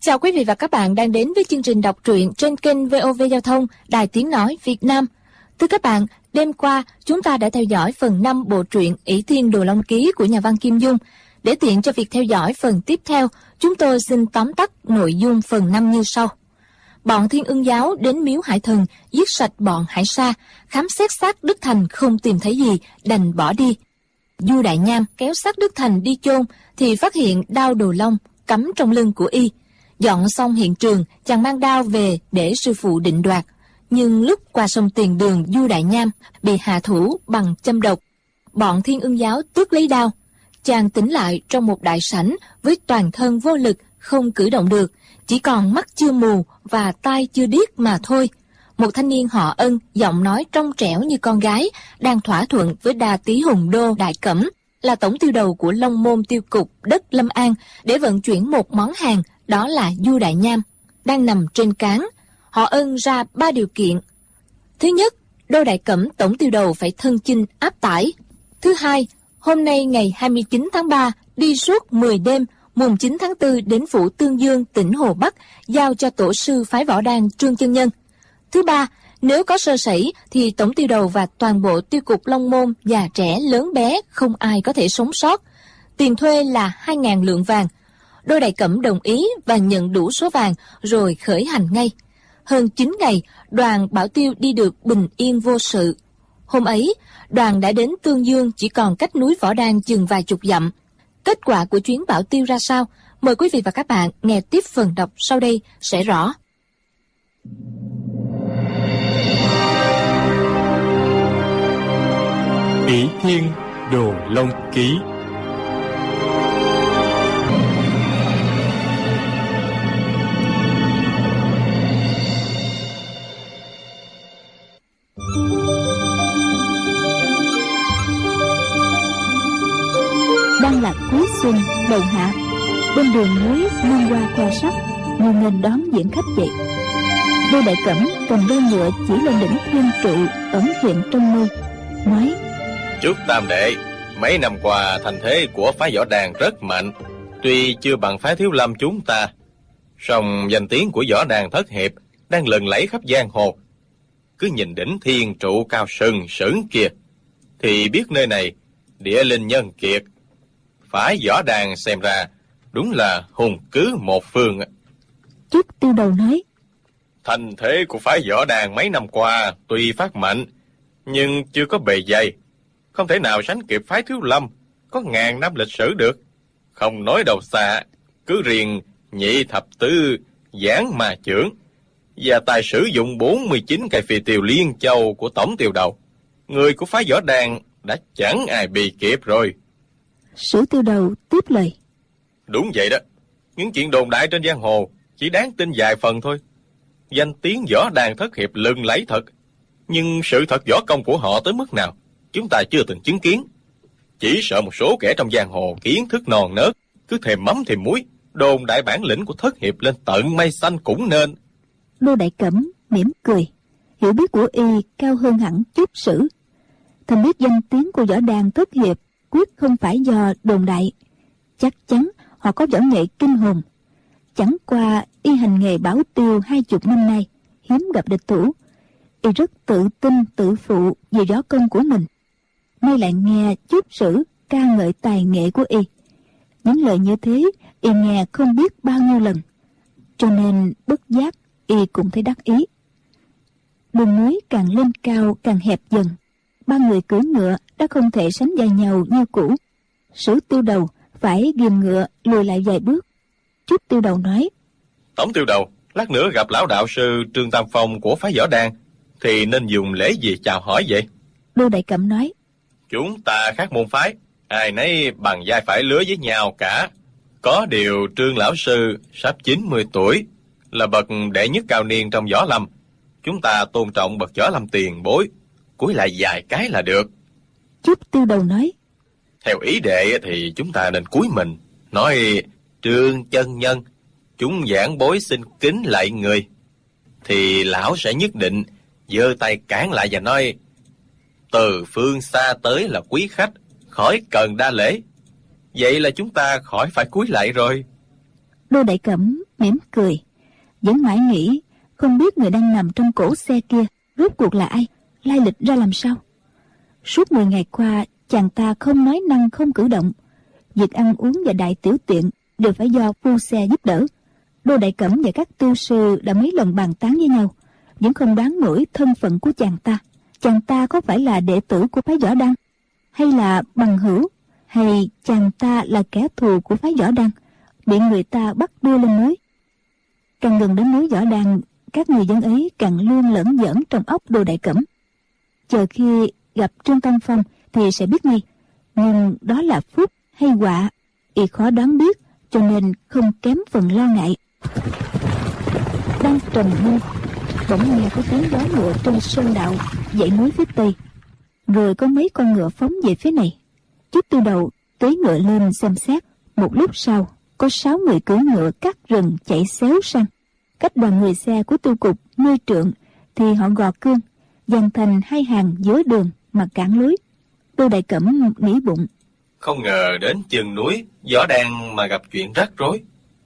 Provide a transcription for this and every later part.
Chào quý vị và các bạn đang đến với chương trình đọc truyện trên kênh VOV Giao thông, Đài Tiếng Nói Việt Nam. Thưa các bạn, đêm qua chúng ta đã theo dõi phần 5 bộ truyện Ỷ Thiên Đồ Long Ký của nhà văn Kim Dung. Để tiện cho việc theo dõi phần tiếp theo, chúng tôi xin tóm tắt nội dung phần 5 như sau. Bọn Thiên Ưng giáo đến miếu Hải Thần, giết sạch bọn Hải Sa, khám xét xác Đức Thành không tìm thấy gì, đành bỏ đi. Du Đại Nham kéo xác Đức Thành đi chôn thì phát hiện đao đồ long cắm trong lưng của y. Dọn xong hiện trường, chàng mang đao về để sư phụ định đoạt. Nhưng lúc qua sông Tiền Đường, Du Đại Nham bị hạ thủ bằng châm độc. Bọn Thiên Ưng giáo tước lấy đao. Chàng tỉnh lại trong một đại sảnh với toàn thân vô lực, không cử động được, chỉ còn mắt chưa mù và tai chưa điếc mà thôi. Một thanh niên họ Ân, giọng nói trong trẻo như con gái, đang thỏa thuận với đà tí Hùng Đô Đại Cẩm, là tổng tiêu đầu của Long Môn tiêu cục đất Lâm An, để vận chuyển một món hàng, đó là Du Đại Nham, đang nằm trên cáng. Họ Ân ra 3 điều kiện. Thứ nhất, Đô Đại Cẩm tổng tiêu đầu phải thân chinh áp tải. Thứ hai, hôm nay ngày 29 tháng 3, đi suốt 10 đêm, mùng 9 tháng 4 đến phủ Tương Dương, tỉnh Hồ Bắc, giao cho tổ sư phái võ đan Trương Chân Nhân. Thứ ba, nếu có sơ sẩy thì tổng tiêu đầu và toàn bộ tiêu cục Long Môn, già trẻ lớn bé, không ai có thể sống sót. Tiền thuê là 2.000 lượng vàng. Đô Đại Cẩm đồng ý và nhận đủ số vàng rồi khởi hành ngay. Hơn 9 ngày, đoàn Bảo Tiêu đi được bình yên vô sự. Hôm ấy, đoàn đã đến Tương Dương, chỉ còn cách núi Võ Đan chừng vài chục dặm. Kết quả của chuyến Bảo Tiêu ra sao? Mời quý vị và các bạn nghe tiếp phần đọc sau đây sẽ rõ. Ỷ Thiên Đồ Long Ký. Đang là cuối xuân đầu hạ, bên đường núi muôn hoa khoe sắc, như nghênh đón diễn khách vậy. Đô Đại Cẩm cầm đôi ngựa chỉ lên đỉnh thiên trụ ẩn hiện trong mây, nói: Chúc tam đệ, mấy năm qua thành thế của phái võ đàn rất mạnh, tuy chưa bằng phái Thiếu Lâm chúng ta, song danh tiếng của võ đàn thất hiệp đang lừng lẫy khắp giang hồ. Cứ nhìn đỉnh thiên trụ cao sừng sững kia thì biết nơi này địa linh nhân kiệt. Phái võ đàn xem ra đúng là hùng cứ một phương. Chúc tiêu đầu nói: Thành thế của phái võ đàn mấy năm qua tuy phát mạnh, nhưng chưa có bề dày, không thể nào sánh kịp phái Thiếu Lâm có 1000 năm lịch sử được. Không nói đầu xa, cứ riêng nhị thập tứ giảng mà chưởng và tài sử dụng 49 cây phi tiêu liên châu của tổng tiêu đầu, người của phái võ đàn đã chẳng ai bị kịp rồi. Sử tiêu đầu tiếp lời: Đúng vậy đó, những chuyện đồn đại trên giang hồ chỉ đáng tin vài phần thôi. Danh tiếng võ đàn thất hiệp lừng lẫy thật, nhưng sự thật võ công của họ tới mức nào chúng ta chưa từng chứng kiến. Chỉ sợ một số kẻ trong giang hồ kiến thức non nớt, cứ thèm mắm thèm muối, đồn đại bản lĩnh của thất hiệp lên tận mây xanh cũng nên. Đô Đại Cẩm mỉm cười, hiểu biết của y cao hơn hẳn chút Sử. Thầm biết danh tiếng của võ đàn thất hiệp quyết không phải do đồn đại, chắc chắn họ có võ nghệ kinh hồn. Chẳng qua y hành nghề bảo tiêu 20 năm nay, hiếm gặp địch thủ, y rất tự tin tự phụ về võ công của mình. Nay lại nghe chút Sử ca ngợi tài nghệ của y, những lời như thế y nghe không biết bao nhiêu lần, cho nên bất giác y cũng thấy đắc ý. Đường núi càng lên cao càng hẹp dần, ba người cưỡi ngựa đã không thể sánh vai nhau như cũ. Sử tiêu đầu phải ghìm ngựa lùi lại vài bước. Chút tiêu đầu nói: Tổng tiêu đầu, lát nữa gặp lão đạo sư Trương Tam Phong của phái võ đàn thì nên dùng lễ gì chào hỏi vậy? Đô Đại Cẩm nói: Chúng ta khác môn phái, ai nấy bằng vai phải lứa với nhau cả. Có điều Trương lão sư sắp 90 tuổi, là bậc đệ nhất cao niên trong võ lâm. Chúng ta tôn trọng bậc võ lâm tiền bối, cúi lại vài cái là được. Chút tiêu đầu nói: Theo ý đệ thì chúng ta nên cúi mình, nói Trương chân nhân, chúng giảng bối xin kính lạy người. Thì lão sẽ nhất định giơ tay cản lại và nói: Từ phương xa tới là quý khách, khỏi cần đa lễ. Vậy là chúng ta khỏi phải cúi lạy rồi. Đô Đại Cẩm mỉm cười, vẫn mãi nghĩ không biết người đang nằm trong cổ xe kia rốt cuộc là ai, lai lịch ra làm sao. Suốt 10 ngày qua, chàng ta không nói năng không cử động. Việc ăn uống và đại tiểu tiện đều phải do phu xe giúp đỡ. Đô Đại Cẩm và các tu sư đã mấy lần bàn tán với nhau, vẫn không đoán nổi thân phận của chàng ta. Chàng ta có phải là đệ tử của phái Võ Đăng, hay là bằng hữu, hay chàng ta là kẻ thù của phái Võ Đăng, bị người ta bắt đưa lên núi. Càng gần đến núi Võ Đăng, các người dân ấy càng luôn lẫn giỡn trong óc Đô Đại Cẩm. Chờ khi gặp Trương Tam Phong thì sẽ biết ngay, nhưng đó là phúc hay họa y khó đoán biết, cho nên không kém phần lo ngại. Đang trầm ngâm, bỗng nghe có tiếng gió ngựa trên sơn đạo dãy núi phía tây, rồi có mấy con ngựa phóng về phía này. Chiếc tư đầu cưỡi ngựa lên xem xét. Một lúc sau, có 6 người cưỡi ngựa cắt rừng chạy xéo sang. Cách đoàn người xe của Tiêu Cục 10 trượng thì họ gò cương, dàn thành 2 hàng giữa đường mà cản lối. Đô Đại Cẩm nghĩ bụng, không ngờ đến chân núi Võ Đăng mà gặp chuyện rắc rối.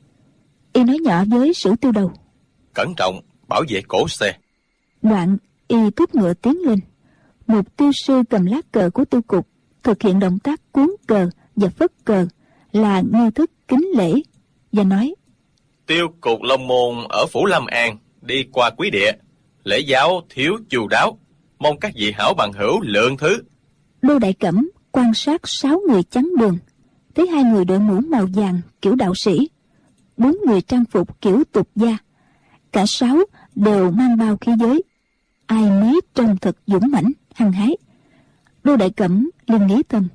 Y nói nhỏ với Sử Tiêu Đầu, Cẩn trọng, bảo vệ cổ xe. đoạn y thúc ngựa tiến lên. Một tiêu sư cầm lá cờ của Tiêu Cục thực hiện động tác cuốn cờ và phất cờ là nghi thức kính lễ, và nói: Tiêu Cục Long Môn ở Phủ Lâm An đi qua quý địa, lễ giáo thiếu chu đáo, mong các vị hảo bằng hữu lượng thứ. Đô Đại Cẩm quan sát 6 người chắn đường, thấy 2 người đội mũ màu vàng kiểu đạo sĩ, 4 người trang phục kiểu tục gia, cả 6 đều mang bao khí giới, ai nấy trông thật dũng mãnh hăng hái. Đô Đại Cẩm liền nghĩ thầm: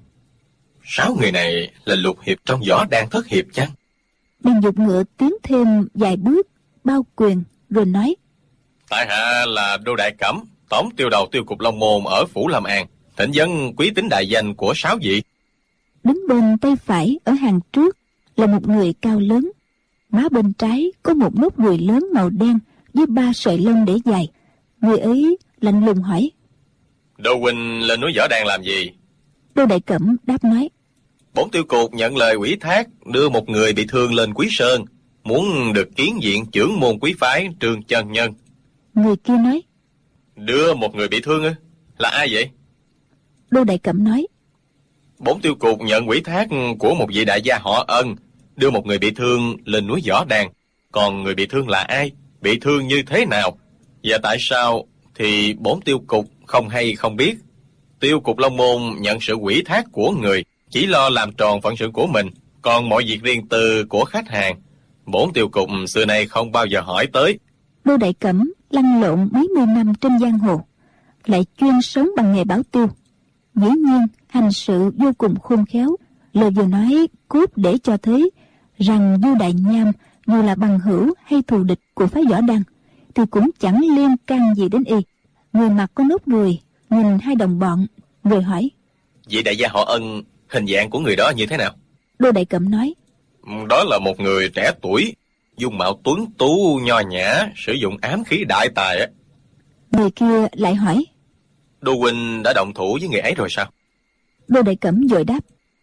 6 người này là lục hiệp trong Võ Đăng thất hiệp chăng? Bèn giục ngựa tiến thêm vài bước, bao quyền rồi nói: Tại hạ là Đô Đại Cẩm, tổng tiêu đầu Tiêu Cục Long Môn ở Phủ Lâm An, thỉnh vấn quý tính đại danh của 6 vị. Đứng bên tay phải ở hàng trước là một người cao lớn, má bên trái có một nốt ruồi lớn màu đen với 3 sợi lông để dài. Người ấy lạnh lùng hỏi: Đô huynh lên núi Võ Đăng làm gì? Đô Đại Cẩm đáp nói: Bổn Tiêu Cục nhận lời ủy thác đưa một người bị thương lên Quý Sơn, muốn được kiến diện trưởng môn quý phái Trương Chân Nhân. Người kia nói: Đưa một người bị thương ư? Là ai vậy? Đô Đại Cẩm nói: Bổn Tiêu Cục nhận ủy thác của một vị đại gia họ Ân đưa một người bị thương lên núi Võ Đăng. Còn người bị thương là ai? Bị thương như thế nào? Và tại sao thì bổn Tiêu Cục không hay không biết. Tiêu Cục Long Môn nhận sự ủy thác của người, chỉ lo làm tròn phận sự của mình, còn mọi việc riêng tư của khách hàng, bổn Tiêu Cục xưa nay không bao giờ hỏi tới. Đô Đại Cẩm lăn lộn mấy mươi năm trên giang hồ, lại chuyên sống bằng nghề bảo tiêu, dĩ nhiên hành sự vô cùng khôn khéo. Lời vừa nói cốt để cho thấy rằng Du Đại Nham dù là bằng hữu hay thù địch của phái Võ Đăng thì cũng chẳng liên can gì đến y. Người mặt có nốt ruồi nhìn 2 đồng bọn rồi hỏi: Vị đại gia họ Ân, hình dạng của người đó như thế nào? Đô Đại Cẩm nói: Đó là một người trẻ tuổi, dung mạo tuấn tú nho nhã, sử dụng ám khí đại tài. Người kia lại hỏi: Đô huynh đã động thủ với người ấy rồi sao? Đô Đại Cẩm vội đáp: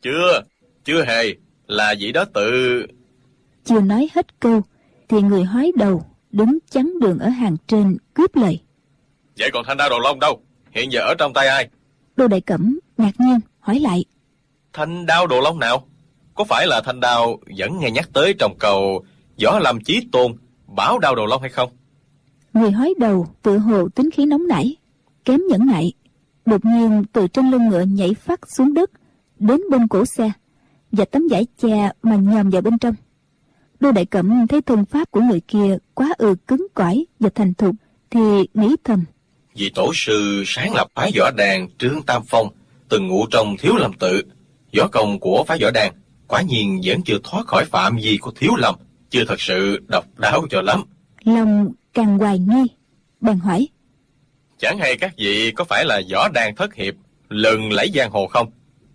Chưa hề, là vị đó tự... Chưa nói hết câu thì người hói đầu đứng chắn đường ở hàng trên cướp lời: Vậy còn thanh đao Đồ Long đâu? Hiện giờ ở trong tay ai? Đô Đại Cẩm ngạc nhiên hỏi lại: Thanh đao Đồ Long nào? Có phải là thanh đao vẫn nghe nhắc tới trong cầu Võ Lâm Chí Tôn bảo đao Đồ Long hay không? Người hói đầu tự hồ tính khí nóng nảy, kém nhẫn nại, đột nhiên từ trên lưng ngựa nhảy phắt xuống đất, đến bên cổ xe và tấm vải che mà nhòm vào bên trong. Đô Đại Cẩm thấy thân pháp của người kia quá cứng cỏi và thành thục thì nghĩ thầm: Vị tổ sư sáng lập phái Võ Đăng Trương Tam Phong từng ngụ trong Thiếu Lâm tự, võ công của phái Võ Đăng quả nhiên vẫn chưa thoát khỏi phạm vi của Thiếu Lâm, chưa thật sự độc đáo cho lắm. Lòng càng hoài nghi, bèn hỏi: Chẳng hay các vị có phải là Võ Đăng thất hiệp lừng lẫy giang hồ không?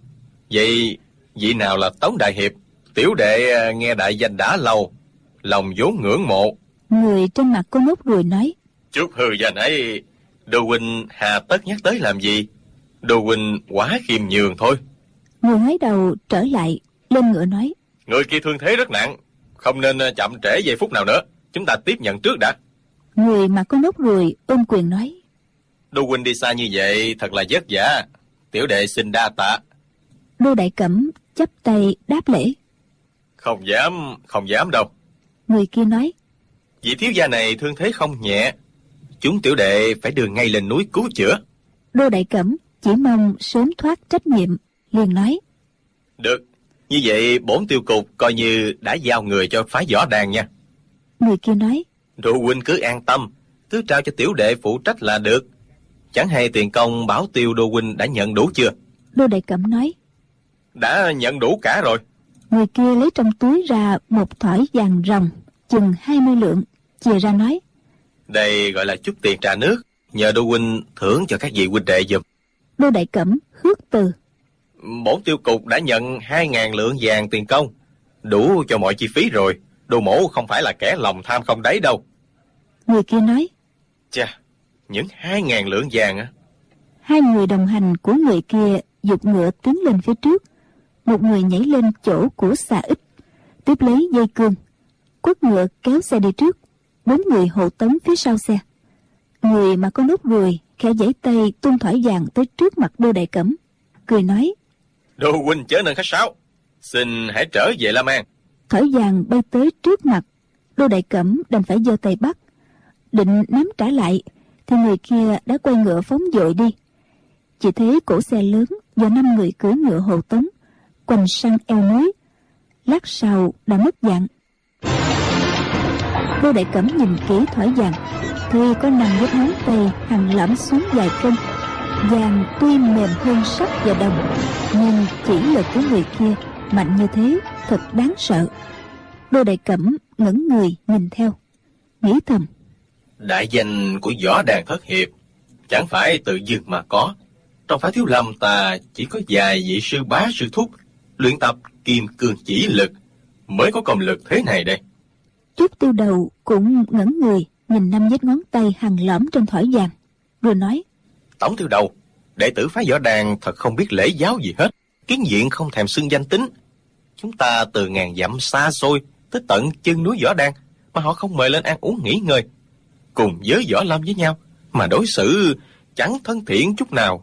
Vậy vị nào là Tống đại hiệp? Tiểu đệ nghe đại danh đã lâu, lòng vốn ngưỡng mộ. Người trên mặt có nốt ruồi nói: Chút hư danh ấy, Đô huynh hà tất nhắc tới làm gì? Đô huynh quá khiêm nhường thôi. Người hói đầu trở lại lên ngựa nói: Người kia thương thế rất nặng, Không nên chậm trễ giây phút nào nữa. Chúng ta tiếp nhận trước đã. Người mà có nốt ruồi ôm quyền nói. Đô huynh đi xa như vậy thật là vất vả. Tiểu đệ xin đa tạ. Đô Đại Cẩm chắp tay đáp lễ. Không dám đâu. Người kia nói. Vị thiếu gia này thương thế không nhẹ. Chúng tiểu đệ phải đưa ngay lên núi cứu chữa. Đô Đại Cẩm chỉ mong sớm thoát trách nhiệm, liền nói. Được, như vậy bổn tiêu cục coi như đã giao người cho phái võ đàn nha. Người kia nói. Đô huynh cứ an tâm, cứ trao cho tiểu đệ phụ trách là được. Chẳng hay tiền công bảo tiêu đô huynh đã nhận đủ chưa? Đô Đại Cẩm nói. Đã nhận đủ cả rồi. Người kia lấy trong túi ra một thỏi vàng ròng chừng 20 lượng, chìa ra nói. Đây gọi là chút tiền trà nước, nhờ đô huynh thưởng cho các vị huynh đệ giùm. Đô Đại Cẩm khước từ. Bổn tiêu cục đã nhận 2.000 lượng vàng tiền công, đủ cho mọi chi phí rồi. Đô mổ không phải là kẻ lòng tham không đáy đâu. Người kia nói. Chà, những 2.000 lượng vàng á. Hai người đồng hành của người kia giục ngựa tiến lên phía trước. Một người nhảy lên chỗ của xà ích, tiếp lấy dây cương, quất ngựa kéo xe đi trước. 4 người hộ tống phía sau xe. Người mà có nốt ruồi khẽ giãy tay tung thỏi vàng tới trước mặt Đô Đại Cẩm, cười nói. Đô huynh chớ nên khách sáo, xin hãy trở về La Mang. Thỏi vàng bay tới trước mặt, Đô Đại Cẩm đành phải giơ tay bắt, định ném trả lại thì người kia đã quay ngựa phóng dội đi. Chỉ thấy cổ xe lớn do 5 người cưỡi ngựa hộ tống quanh sang eo núi, lát sau đã mất dạng. Đô Đại Cẩm nhìn kỹ thỏi vàng thì có 5 vết ngón tay hằn lõm xuống vài cân. Vàng tuy mềm hơn sắt và đồng, nhưng chỉ lực của người kia mạnh như thế thật đáng sợ. Đô Đại Cẩm ngẩng người nhìn theo, nghĩ thầm. Đại danh của võ đàn thất hiệp chẳng phải tự dưng mà có. Trong phái Thiếu Lâm ta chỉ có vài vị sư bá sư thúc luyện tập kim cương chỉ lực mới có công lực thế này đây. Trúc Tiêu Đầu cũng ngẩng người nhìn 5 vết ngón tay hằn lõm trên thỏi vàng, rồi nói. Tổng Tiêu Đầu, đệ tử phái võ đàn thật không biết lễ giáo gì hết, kiến diện không thèm xưng danh tính. Chúng ta từ ngàn dặm xa xôi tới tận chân núi võ đàn mà họ không mời lên ăn uống nghỉ ngơi, cùng giới võ lâm với nhau mà đối xử chẳng thân thiện chút nào.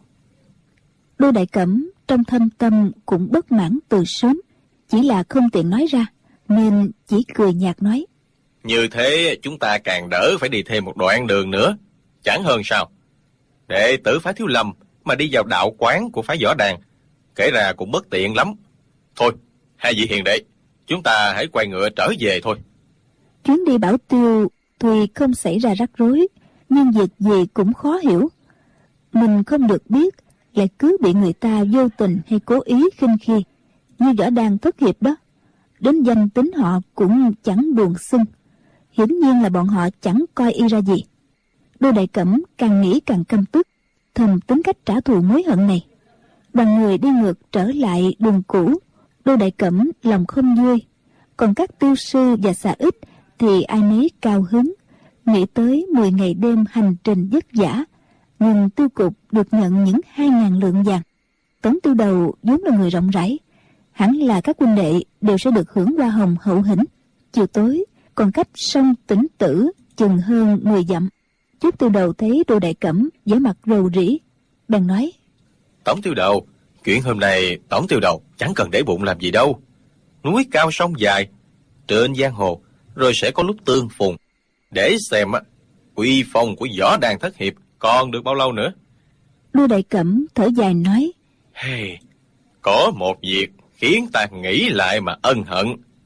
Đô Đại Cẩm trong thâm tâm cũng bất mãn từ sớm, chỉ là không tiện nói ra nên chỉ cười nhạt nói. Như thế chúng ta càng đỡ phải đi thêm một đoạn đường nữa, chẳng hơn sao. Đệ tử phái Thiếu Lâm mà đi vào đạo quán của phái võ đàn, kể ra cũng bất tiện lắm. Thôi, hai vị hiền đệ, chúng ta hãy quay ngựa trở về thôi. Chuyến đi bảo tiêu tuy không xảy ra rắc rối, nhưng việc gì cũng khó hiểu. Mình không được biết, lại cứ bị người ta vô tình hay cố ý khinh khi, như võ đàn thất hiệp đó. Đến danh tính họ cũng chẳng buồn xưng, hiển nhiên là bọn họ chẳng coi y ra gì. Đô Đại Cẩm càng nghĩ càng căm tức, thầm tính cách trả thù mối hận này. Đoàn người đi ngược trở lại đường cũ. Đô Đại Cẩm lòng không vui, còn các tiêu sư và xà ích thì ai nấy cao hứng, nghĩ tới 10 ngày đêm hành trình vất vả, nhưng tiêu cục được nhận những 2.000 lượng vàng. Tống Tiêu Đầu vốn là người rộng rãi, hẳn là các huynh đệ đều sẽ được hưởng hoa hồng hậu hĩnh. Chiều tối còn cách sông Tĩnh Tử chừng hơn 10 dặm. Trúc Tiêu Đầu thấy Đô Đại Cẩm vẻ mặt rầu rĩ, bèn nói. Tổng Tiêu Đầu, chuyện hôm nay Tổng Tiêu Đầu chẳng cần để bụng làm gì đâu. Núi cao sông dài, trên giang hồ, rồi sẽ có lúc tương phùng. Để xem uy phong của võ đàn thất hiệp còn được bao lâu nữa. Đô Đại Cẩm thở dài nói. Hey, có một việc khiến ta nghĩ lại mà ân hận.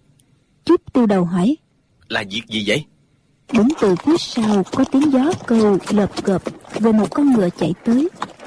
Trúc Tiêu Đầu hỏi. Là việc gì vậy? Bỗng từ phía sau có tiếng gió câu lợp cợp, rồi một con ngựa chạy tới.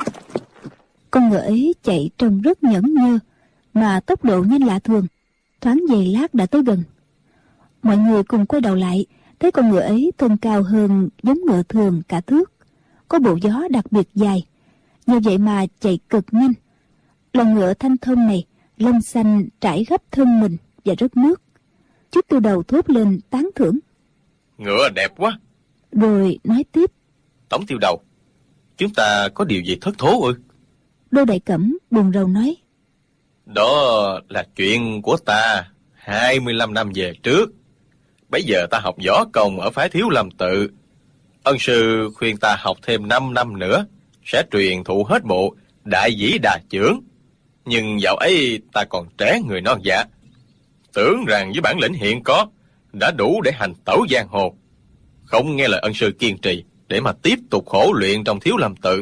Con ngựa ấy chạy trông rất nhẫn nhơ, mà tốc độ nhanh lạ thường, thoáng giây lát đã tới gần. Mọi người cùng quay đầu lại, thấy con ngựa ấy thân cao hơn giống ngựa thường cả thước, có bộ gió đặc biệt dài, nhờ vậy mà chạy cực nhanh. Lòng ngựa thanh thông này, lông xanh trải khắp thân mình và rớt nước. Trúc Tiêu Đầu thốt lên tán thưởng. Ngựa đẹp quá. Rồi nói tiếp. Tổng Tiêu Đầu, chúng ta có điều gì thất thố ư? Đô Đại Cẩm buồn rầu nói. Đó là chuyện của ta 25 năm về trước. Bây giờ ta học võ công ở phái Thiếu Lâm Tự. Ân sư khuyên ta học thêm 5 năm nữa, sẽ truyền thụ hết bộ đại dĩ đà chưởng. Nhưng dạo ấy ta còn trẻ người non dạ, tưởng rằng với bản lĩnh hiện có đã đủ để hành tẩu giang hồ. Không nghe lời ân sư kiên trì để mà tiếp tục khổ luyện trong Thiếu Lâm Tự.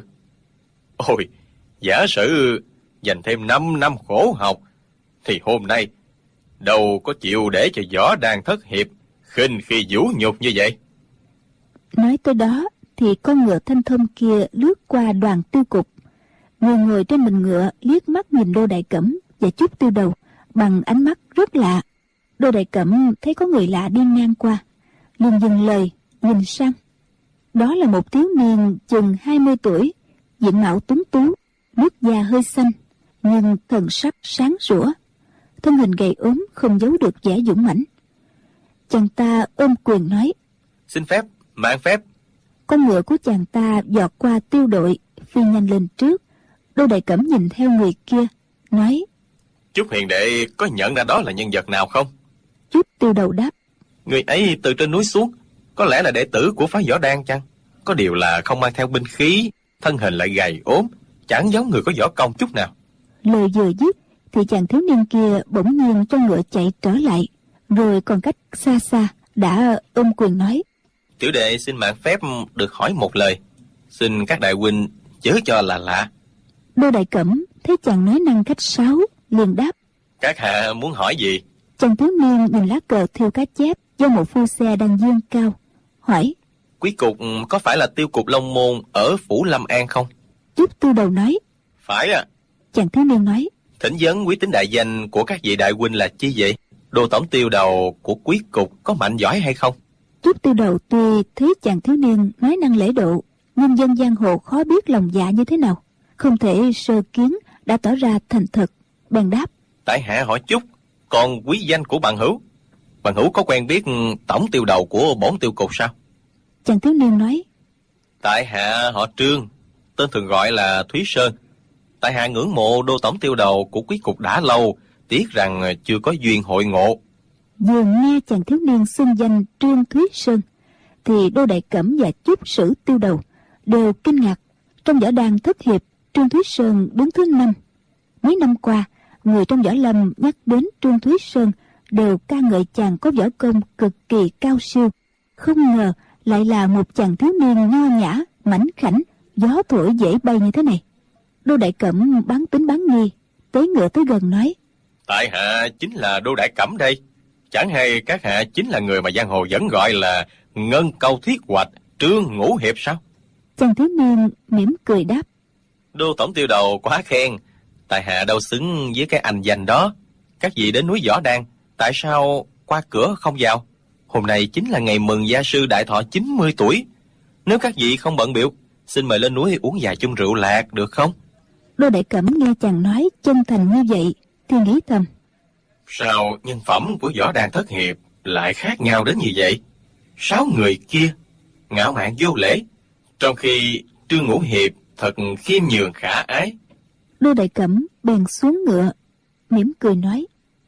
Ôi, giả sử dành thêm 5 năm khổ học, thì hôm nay đâu có chịu để cho võ đàn thất hiệp khinh khi vũ nhục như vậy. Nói tới đó thì con ngựa thanh thông kia lướt qua Đoàn Tiêu Cục. Người ngồi trên mình ngựa liếc mắt nhìn Đô Đại Cẩm và Chúc Tiêu Đầu bằng ánh mắt rất lạ. Đô Đại Cẩm thấy có người lạ đi ngang qua, liền dừng lời nhìn sang. Đó là một thiếu niên chừng 20 tuổi, diện mạo tuấn tú, nước da hơi xanh, nhưng thần sắc sáng sủa, thân hình gầy ốm không giấu được vẻ dũng mãnh. Chàng ta ôm quyền nói: Xin phép, mạng phép. Con ngựa của chàng ta giọt qua Tiêu đội, phi nhanh lên trước. Đô Đại Cẩm nhìn theo người kia, nói: Chúc hiền đệ có nhận ra đó là nhân vật nào không? Chúc Tiêu Đầu đáp: Người ấy từ trên núi xuống, có lẽ là đệ tử của phái võ đan chăng? Có điều là không mang theo binh khí, thân hình lại gầy ốm, chẳng giống người có võ công chút nào. Lời vừa dứt thì chàng thiếu niên kia bỗng nhiên cho ngựa chạy trở lại, rồi còn cách xa xa đã ôm quyền nói: Tiểu đệ xin mạng phép được hỏi một lời, xin các đại huynh chớ cho là lạ. Đô Đại Cẩm thấy chàng nói năng khách sáo, liền đáp: Các hạ muốn hỏi gì? Chàng thiếu niên nhìn lá cờ thêu cá chép do một phu xe đang dương cao, hỏi: Quý cục có phải là Tiêu Cục Long Môn ở phủ Lâm An không? Chúc Tiêu Đầu nói: Phải à. Chàng thiếu niên nói: Thỉnh vấn quý tính đại danh của các vị đại huynh là chi vậy? Đô tổng tiêu đầu của quý cục có mạnh giỏi hay không? Chúc Tiêu Đầu tuy thấy chàng thiếu niên nói năng lễ độ, nhưng dân giang hồ khó biết lòng dạ như thế nào, không thể sơ kiến đã tỏ ra thành thật, bèn đáp: Tại hạ hỏi Chúc, còn quý danh của bằng hữu? Bằng hữu có quen biết tổng tiêu đầu của bổn tiêu cục sao? Chàng thiếu niên nói: Tại hạ họ Trương, tên thường gọi là Thúy Sơn. Tại hạ ngưỡng mộ đô tổng tiêu đầu của quý cục đã lâu, tiếc rằng chưa có duyên hội ngộ. Vừa nghe chàng thiếu niên xưng danh Trương Thúy Sơn, thì Đô Đại Cẩm và Chúc Sử Tiêu Đầu đều kinh ngạc. Trong võ đàn thất hiệp, Trương Thúy Sơn đứng thứ 5. Mấy năm qua, người trong võ lâm nhắc đến Trương Thúy Sơn đều ca ngợi chàng có võ công cực kỳ cao siêu. Không ngờ lại là một chàng thiếu niên nho nhã, mảnh khảnh, gió thổi dễ bay như thế này. Đô Đại Cẩm bán tính bán nghi, tới ngựa tới gần nói: Tại hạ chính là Đô Đại Cẩm đây. Chẳng hay các hạ chính là người mà giang hồ vẫn gọi là Ngân Câu Thiết Hoạch Trương Ngũ Hiệp sao? Chàng thiếu niên mỉm cười đáp: Đô tổng tiêu đầu quá khen, tại hạ đâu xứng với cái anh danh đó. Các vị đến núi Võ Đan, tại sao qua cửa không vào? Hôm nay chính là ngày mừng gia sư đại thọ 90 tuổi. Nếu các vị không bận biểu, xin mời lên núi uống vài chung rượu lạc được không? Đô Đại Cẩm nghe chàng nói chân thành như vậy thì nghĩ thầm: Sao nhân phẩm của Võ Đan thất hiệp lại khác nhau đến như vậy? 6 người kia ngạo mạn vô lễ, trong khi Trương Ngũ Hiệp thật khiêm nhường khả ái. Đô Đại Cẩm bèn xuống ngựa, mỉm cười nói: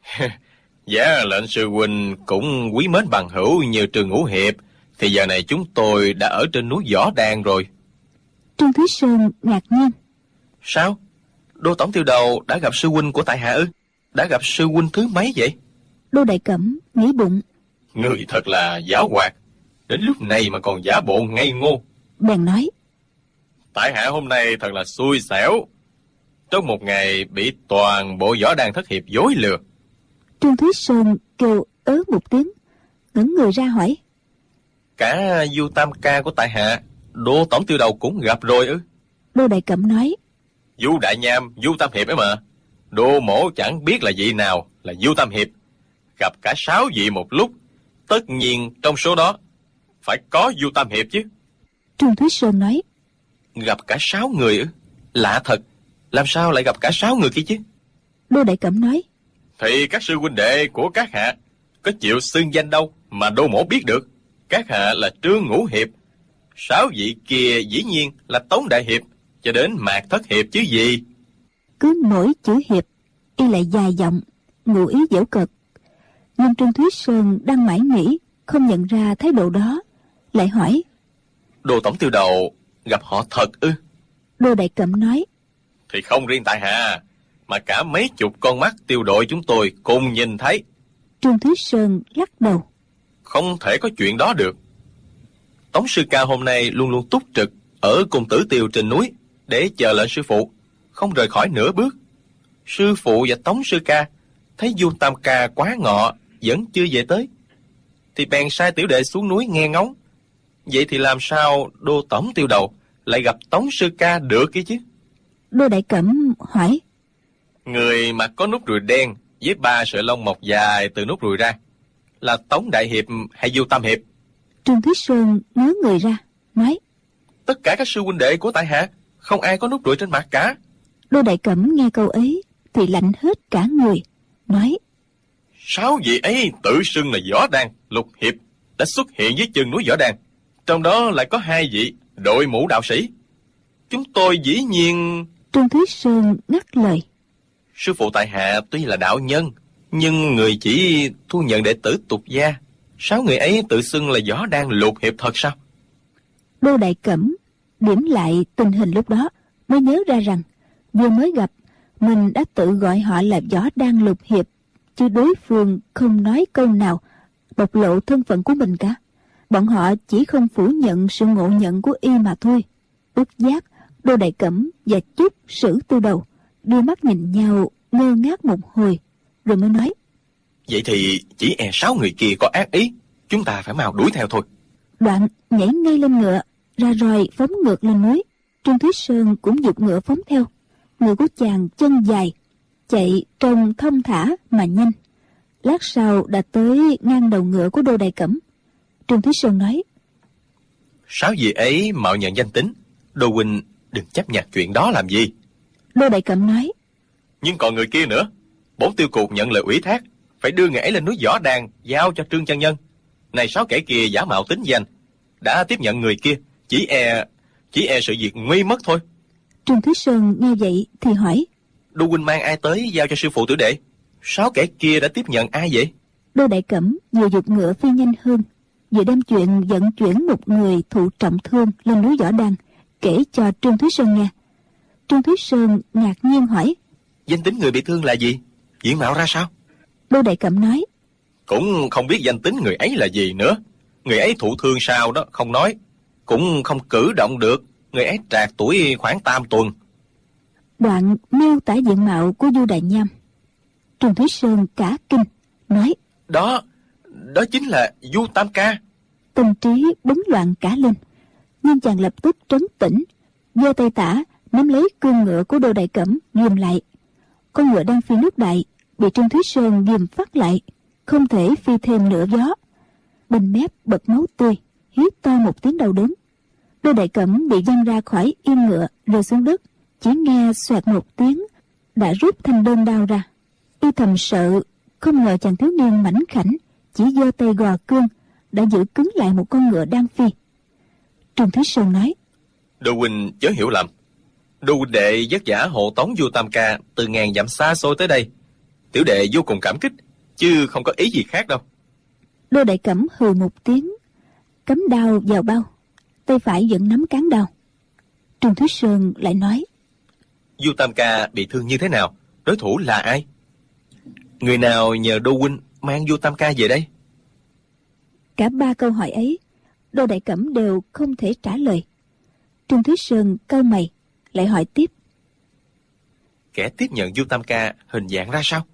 Dạ lệnh sư huynh cũng quý mến bằng hữu như Trương Ngũ Hiệp, thì giờ này chúng tôi đã ở trên núi Võ Đan rồi. Trương Thúy Sơn ngạc nhiên: Sao? Đô tổng tiêu đầu đã gặp sư huynh của tại hạ ư? Đã gặp sư huynh thứ mấy vậy? Đô Đại Cẩm nghĩ bụng: Người thật là giảo hoạt, đến lúc này mà còn giả bộ ngây ngô. Bèn nói: Tại hạ hôm nay thật là xui xẻo, trong một ngày bị toàn bộ Võ Đan thất hiệp dối lừa. Trương Thúy Sơn kêu ớ một tiếng, ngẩng người ra hỏi: Cả Du Tam Ca của tại hạ, Đô tổng tiêu đầu cũng gặp rồi ư? Đô Đại Cẩm nói: Du Đại Nham, Du Tam Hiệp ấy mà. Đô mổ chẳng biết là vị nào là Du Tam Hiệp. Gặp cả 6 vị một lúc, tất nhiên trong số đó phải có Du Tam Hiệp chứ. Trương Thúy Sơn nói: Gặp cả 6 người ư? Lạ thật, làm sao lại gặp cả 6 người kia chứ? Đô Đại Cẩm nói: Thì các sư huynh đệ của các hạ có chịu xưng danh đâu mà đô mổ biết được. Các hạ là Trương Ngũ Hiệp, 6 vị kia dĩ nhiên là Tống Đại Hiệp, cho đến Mạc Thất Hiệp chứ gì. Cứ mỗi chữ hiệp y lại dài giọng, ngụ ý giễu cợt. Nhưng Trương Thúy Sơn đang mãi nghĩ không nhận ra thái độ đó, lại hỏi: Đô tổng tiêu đầu gặp họ thật ư? Đô Đại Cẩm nói: Thì không riêng tại hạ, mà cả mấy chục con mắt tiêu đội chúng tôi cùng nhìn thấy. Trương Thúy Sơn lắc đầu: Không thể có chuyện đó được. Tống sư ca hôm nay luôn luôn túc trực ở cùng Tử Tiều trên núi để chờ lệnh sư phụ, không rời khỏi nửa bước. Sư phụ và Tống sư ca thấy Du Tam ca quá ngọ vẫn chưa về tới, thì bèn sai tiểu đệ xuống núi nghe ngóng. Vậy thì làm sao đô tổng tiêu đầu lại gặp Tống sư ca được kia chứ? Đô Đại Cẩm hỏi: Người mặc có nút ruồi đen với 3 sợi lông mọc dài từ nút ruồi ra là Tống Đại Hiệp hay Du Tam Hiệp? Trương Thúy Sơn ngớ người ra, nói: Tất cả các sư huynh đệ của tại hạ không ai có nút ruồi trên mặt cả. Đô Đại Cẩm nghe câu ấy thì lạnh hết cả người, nói: 6 vị ấy tự xưng là Võ Đan, Lục Hiệp đã xuất hiện dưới chân núi Võ Đan, trong đó lại có 2 vị đội mũ đạo sĩ. Chúng tôi dĩ nhiên... Trương Thúy Sơn ngắt lời: Sư phụ tại hạ tuy là đạo nhân, nhưng người chỉ thu nhận đệ tử tục gia. 6 người ấy tự xưng là Võ Đan, Lục Hiệp thật sao? Đô Đại Cẩm điểm lại tình hình lúc đó, mới nhớ ra rằng vừa mới gặp mình đã tự gọi họ là Võ Đan, Lục Hiệp, chứ đối phương không nói câu nào bộc lộ thân phận của mình cả. Bọn họ chỉ không phủ nhận sự ngộ nhận của y mà thôi. Bất giác, Đô Đại Cẩm và Chúc Sử Tư Đầu đưa mắt nhìn nhau ngơ ngác một hồi, rồi mới nói: Vậy thì chỉ e 6 người kia có ác ý, chúng ta phải mau đuổi theo thôi. Đoạn nhảy ngay lên ngựa, ra roi phóng ngược lên núi. Trương Thúy Sơn cũng giục ngựa phóng theo. Ngựa của chàng chân dài, chạy trông thông thả mà nhanh. Lát sau đã tới ngang đầu ngựa của Đô Đại Cẩm. Trương Thúy Sơn nói: 6 vị ấy mạo nhận danh tính, Đô huynh đừng chấp nhặt chuyện đó làm gì. Đô Đại Cẩm nói: Nhưng còn người kia nữa, bổn tiêu cục nhận lời ủy thác, phải đưa người ấy lên núi Võ Đàn giao cho Trương chân nhân. Này 6 kẻ kia giả mạo tính danh, đã tiếp nhận người kia, chỉ e sự việc nguy mất thôi. Trương Thúy Sơn nghe vậy thì hỏi: Đô huynh mang ai tới giao cho sư phụ tử đệ? 6 kẻ kia đã tiếp nhận ai vậy? Đô Đại Cẩm vừa giục ngựa phi nhanh hơn, vừa đem chuyện vận chuyển một người thụ trọng thương lên núi Võ Đàn kể cho Trương Thúy Sơn nghe. Trương Thúy Sơn ngạc nhiên hỏi: Danh tính người bị thương là gì? Diện mạo ra sao? Đô Đại Cẩm nói: Cũng không biết danh tính người ấy là gì nữa. Người ấy thụ thương sao đó không nói, cũng không cử động được. Người ấy trạc tuổi khoảng 8 tuần. Đoạn miêu tả diện mạo của Du Đại Nham. Trương Thúy Sơn cả kinh, nói: Đó chính là Du Tam ca. Tâm trí bấn loạn cả lên, nhưng chàng lập tức trấn tĩnh, giơ tay tả nắm lấy cương ngựa của Đô Đại Cẩm ghìm lại. Con ngựa đang phi nước đại bị Trương Thúy Sơn ghìm phát lại, không thể phi thêm nửa gió. Bên mép bật máu tươi, hít to một tiếng đau đớn. Đô Đại Cẩm bị văng ra khỏi yên ngựa, rơi xuống đất. Chỉ nghe xoẹt một tiếng, đã rút thanh đơn đao ra. Y thầm sợ, không ngờ chàng thiếu niên mảnh khảnh chỉ giơ tay gò cương đã giữ cứng lại một con ngựa đang phi. Trương Thúy Sơn nói: Đô huynh chớ hiểu lầm, Đô huynh đệ vất vả hộ tống Du Tam ca từ ngàn dặm xa xôi tới đây, tiểu đệ vô cùng cảm kích, chứ không có ý gì khác đâu. Đô Đại Cẩm hừ một tiếng, cắm đao vào bao, tay phải vẫn nắm cán đao. Trương Thúy Sơn lại nói: Du Tam ca bị thương như thế nào? Đối thủ là ai? Người nào nhờ Đô huynh mang Du Tam ca về đây? Cả 3 câu hỏi ấy, Đô Đại Cẩm đều không thể trả lời. Trương Thúy Sơn cau mày, lại hỏi tiếp: Kẻ tiếp nhận Du Tam ca hình dạng ra sao?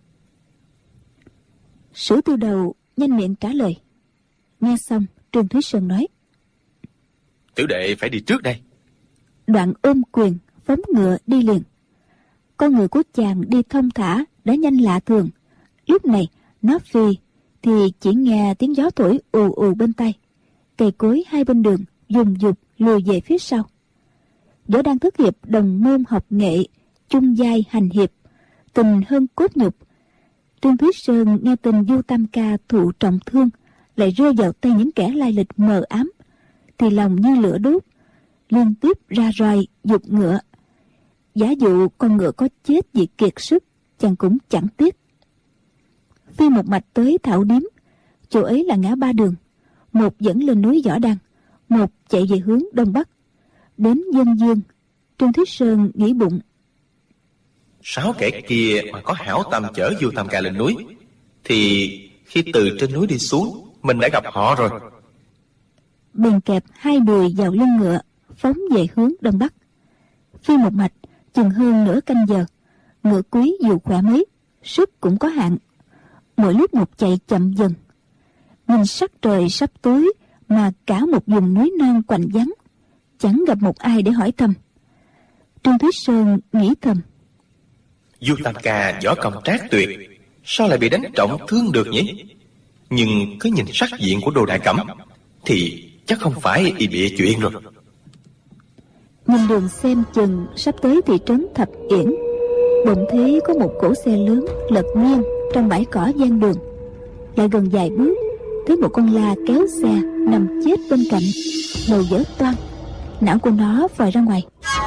Sử Tư Đầu nhanh miệng trả lời. Nghe xong, Trương Thúy Sơn nói: Tiểu đệ phải đi trước đây. Đoạn ôm quyền phóng ngựa đi liền. Con ngựa của chàng đi thong thả đã nhanh lạ thường. Lúc này nó phi thì chỉ nghe tiếng gió thổi ù ù bên tai. Cây cối hai bên đường dùng dục lùi về phía sau. Võ Đan thất hiệp đồng môn học nghệ, chung giai hành hiệp, tình hơn cốt nhục. Trương Thúy Sơn nghe tin Du Tam ca thụ trọng thương, lại rơi vào tay những kẻ lai lịch mờ ám, thì lòng như lửa đốt, liên tiếp ra roi giục ngựa. Giả dụ con ngựa có chết vì kiệt sức, chàng cũng chẳng tiếc. Phi một mạch tới Thảo Điếm, chỗ ấy là ngã ba đường, một dẫn lên núi Võ Đăng, một chạy về hướng đông bắc. Đến Dân Dương, Trương Thúy Sơn nghĩ bụng: 6 kẻ kia mà có hảo tâm chở Du Tam Ca lên núi, thì khi từ trên núi đi xuống, mình đã gặp họ rồi. Bèn kẹp 2 đùi vào lưng ngựa, phóng về hướng đông bắc. Phi một mạch chừng hơn nửa canh giờ. Ngựa Quý dù khỏe mấy, sức cũng có hạn, mỗi lúc một chạy chậm dần. Nhìn sắc trời sắp tối mà cả một vùng núi non quạnh vắng, chẳng gặp một ai để hỏi thăm. Trương Thúy Sơn nghĩ thầm: Du Tam Ca võ công trác tuyệt, sao lại bị đánh trọng thương được nhỉ? Nhưng cứ nhìn sắc diện của Đồ Đại Cẩm thì chắc không phải y bịa chuyện rồi. Nhìn đường xem chừng sắp tới thị trấn Thập Yển, bỗng thấy có một cỗ xe lớn lật nghiêng trong bãi cỏ ven đường. Lại gần vài bước, thấy một con la kéo xe nằm chết bên cạnh, đầu vỡ toang, não của nó phòi ra ngoài.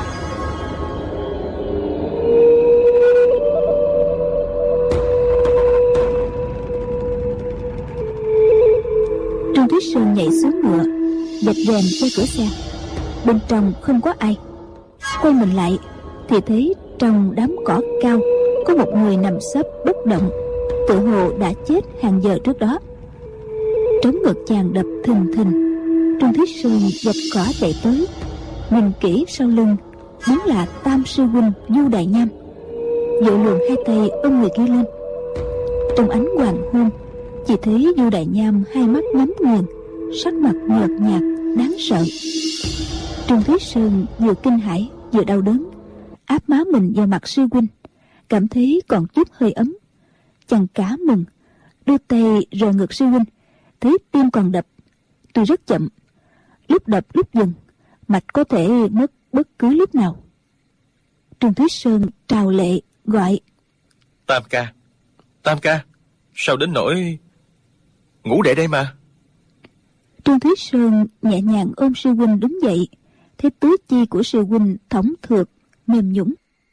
Trương Thúy Sơn nhảy xuống ngựa, dập rèm che cửa xe. Bên trong không có ai. Quay mình lại thì thấy trong đám cỏ cao có một người nằm sấp bất động, tự hồ đã chết hàng giờ trước đó. Trống ngực chàng đập thình thình. Trương Thúy Sơn dập cỏ chạy tới, nhìn kỹ sau lưng, đúng là Tam sư huynh Du Đại Nham. Vội luồn 2 tay ôm người kia lên. Trong ánh hoàng hôn, chỉ thấy Du Đại Nham 2 mắt nhắm nghiền, sắc mặt nhợt nhạt đáng sợ. Trương Thúy Sơn vừa kinh hãi vừa đau đớn, áp má mình vào mặt sư huynh, cảm thấy còn chút hơi ấm. Chàng cả mừng, đưa tay rờ ngực sư huynh, thấy tim còn đập, tuy rất chậm, lúc đập lúc dừng, mạch có thể mất bất cứ lúc nào. Trương Thúy Sơn trào lệ gọi: Tam ca, Tam ca, sao đến nỗi ngủ đệ đây mà? Trương Thúy Sơn nhẹ nhàng ôm sư huynh đứng dậy, thấy tứ chi của sư huynh thõng thượt mềm nhũn.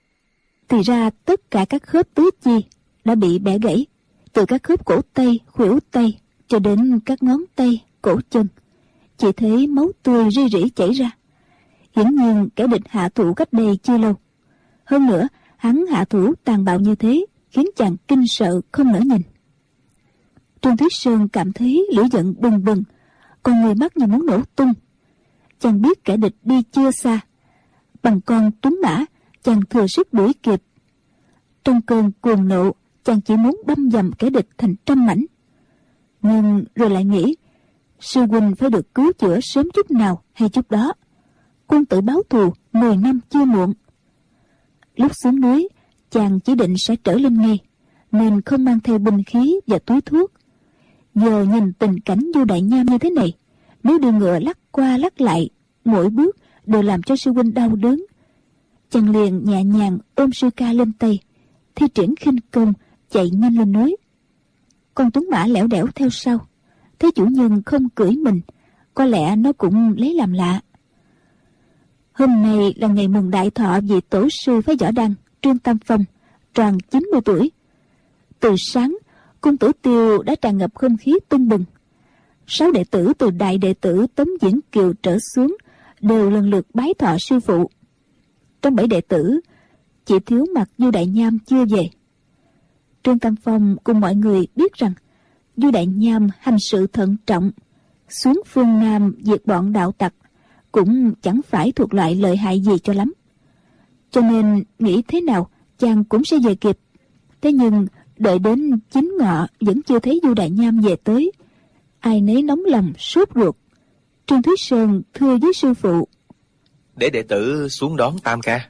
Thì ra tất cả các khớp tứ chi đã bị bẻ gãy, từ các khớp cổ tay, khuỷu tay cho đến các ngón tay, cổ chân. Chỉ thấy máu tươi ri rỉ chảy ra. Hiển nhiên kẻ địch hạ thủ cách đây chưa lâu. Hơn nữa, hắn hạ thủ tàn bạo như thế khiến chàng kinh sợ không nỡ nhìn. Trương Thúy Sơn cảm thấy lửa giận bừng bừng, con người mắt như muốn nổ tung. Chàng biết kẻ địch đi chưa xa, bằng con tuấn mã chàng thừa sức đuổi kịp. Trong cơn cuồng nộ, chàng chỉ muốn đâm dầm kẻ địch thành trăm mảnh. Nhưng rồi lại nghĩ, sư huynh phải được cứu chữa sớm chút nào hay chút đó. Quân tử báo thù 10 năm chưa muộn. Lúc xuống núi, chàng chỉ định sẽ trở lên ngay, nên không mang theo binh khí và túi thuốc. Giờ nhìn tình cảnh Du Đại Nham như thế này, nếu đưa ngựa lắc qua lắc lại, mỗi bước đều làm cho sư huynh đau đớn. Chàng liền nhẹ nhàng ôm sư ca lên tay, thi triển khinh công chạy nhanh lên núi. Con tuấn mã lẻo đẻo theo sau, thấy chủ nhân không cưỡi mình, có lẽ nó cũng lấy làm lạ. Hôm nay là ngày mừng đại thọ vị tổ sư phái võ đăng Trương Tam Phong tròn 90 tuổi. Từ sáng, cung Tử Tiêu đã tràn ngập không khí tưng bừng. 6 đệ tử từ đại đệ tử Tống Diễn Kiều trở xuống đều lần lượt bái thọ sư phụ. Trong 7 đệ tử, chỉ thiếu mặt Du Đại Nham chưa về. Trương Tam Phong cùng mọi người biết rằng Du Đại Nham hành sự thận trọng, xuống phương Nam diệt bọn đạo tặc cũng chẳng phải thuộc loại lợi hại gì cho lắm. Cho nên nghĩ thế nào chàng cũng sẽ về kịp. Thế nhưng đợi đến chính ngọ vẫn chưa thấy Du Đại Nham về tới. Ai nấy nóng lòng sốt ruột. Trương Thúy Sơn thưa với sư phụ: Để đệ tử xuống đón Tam ca.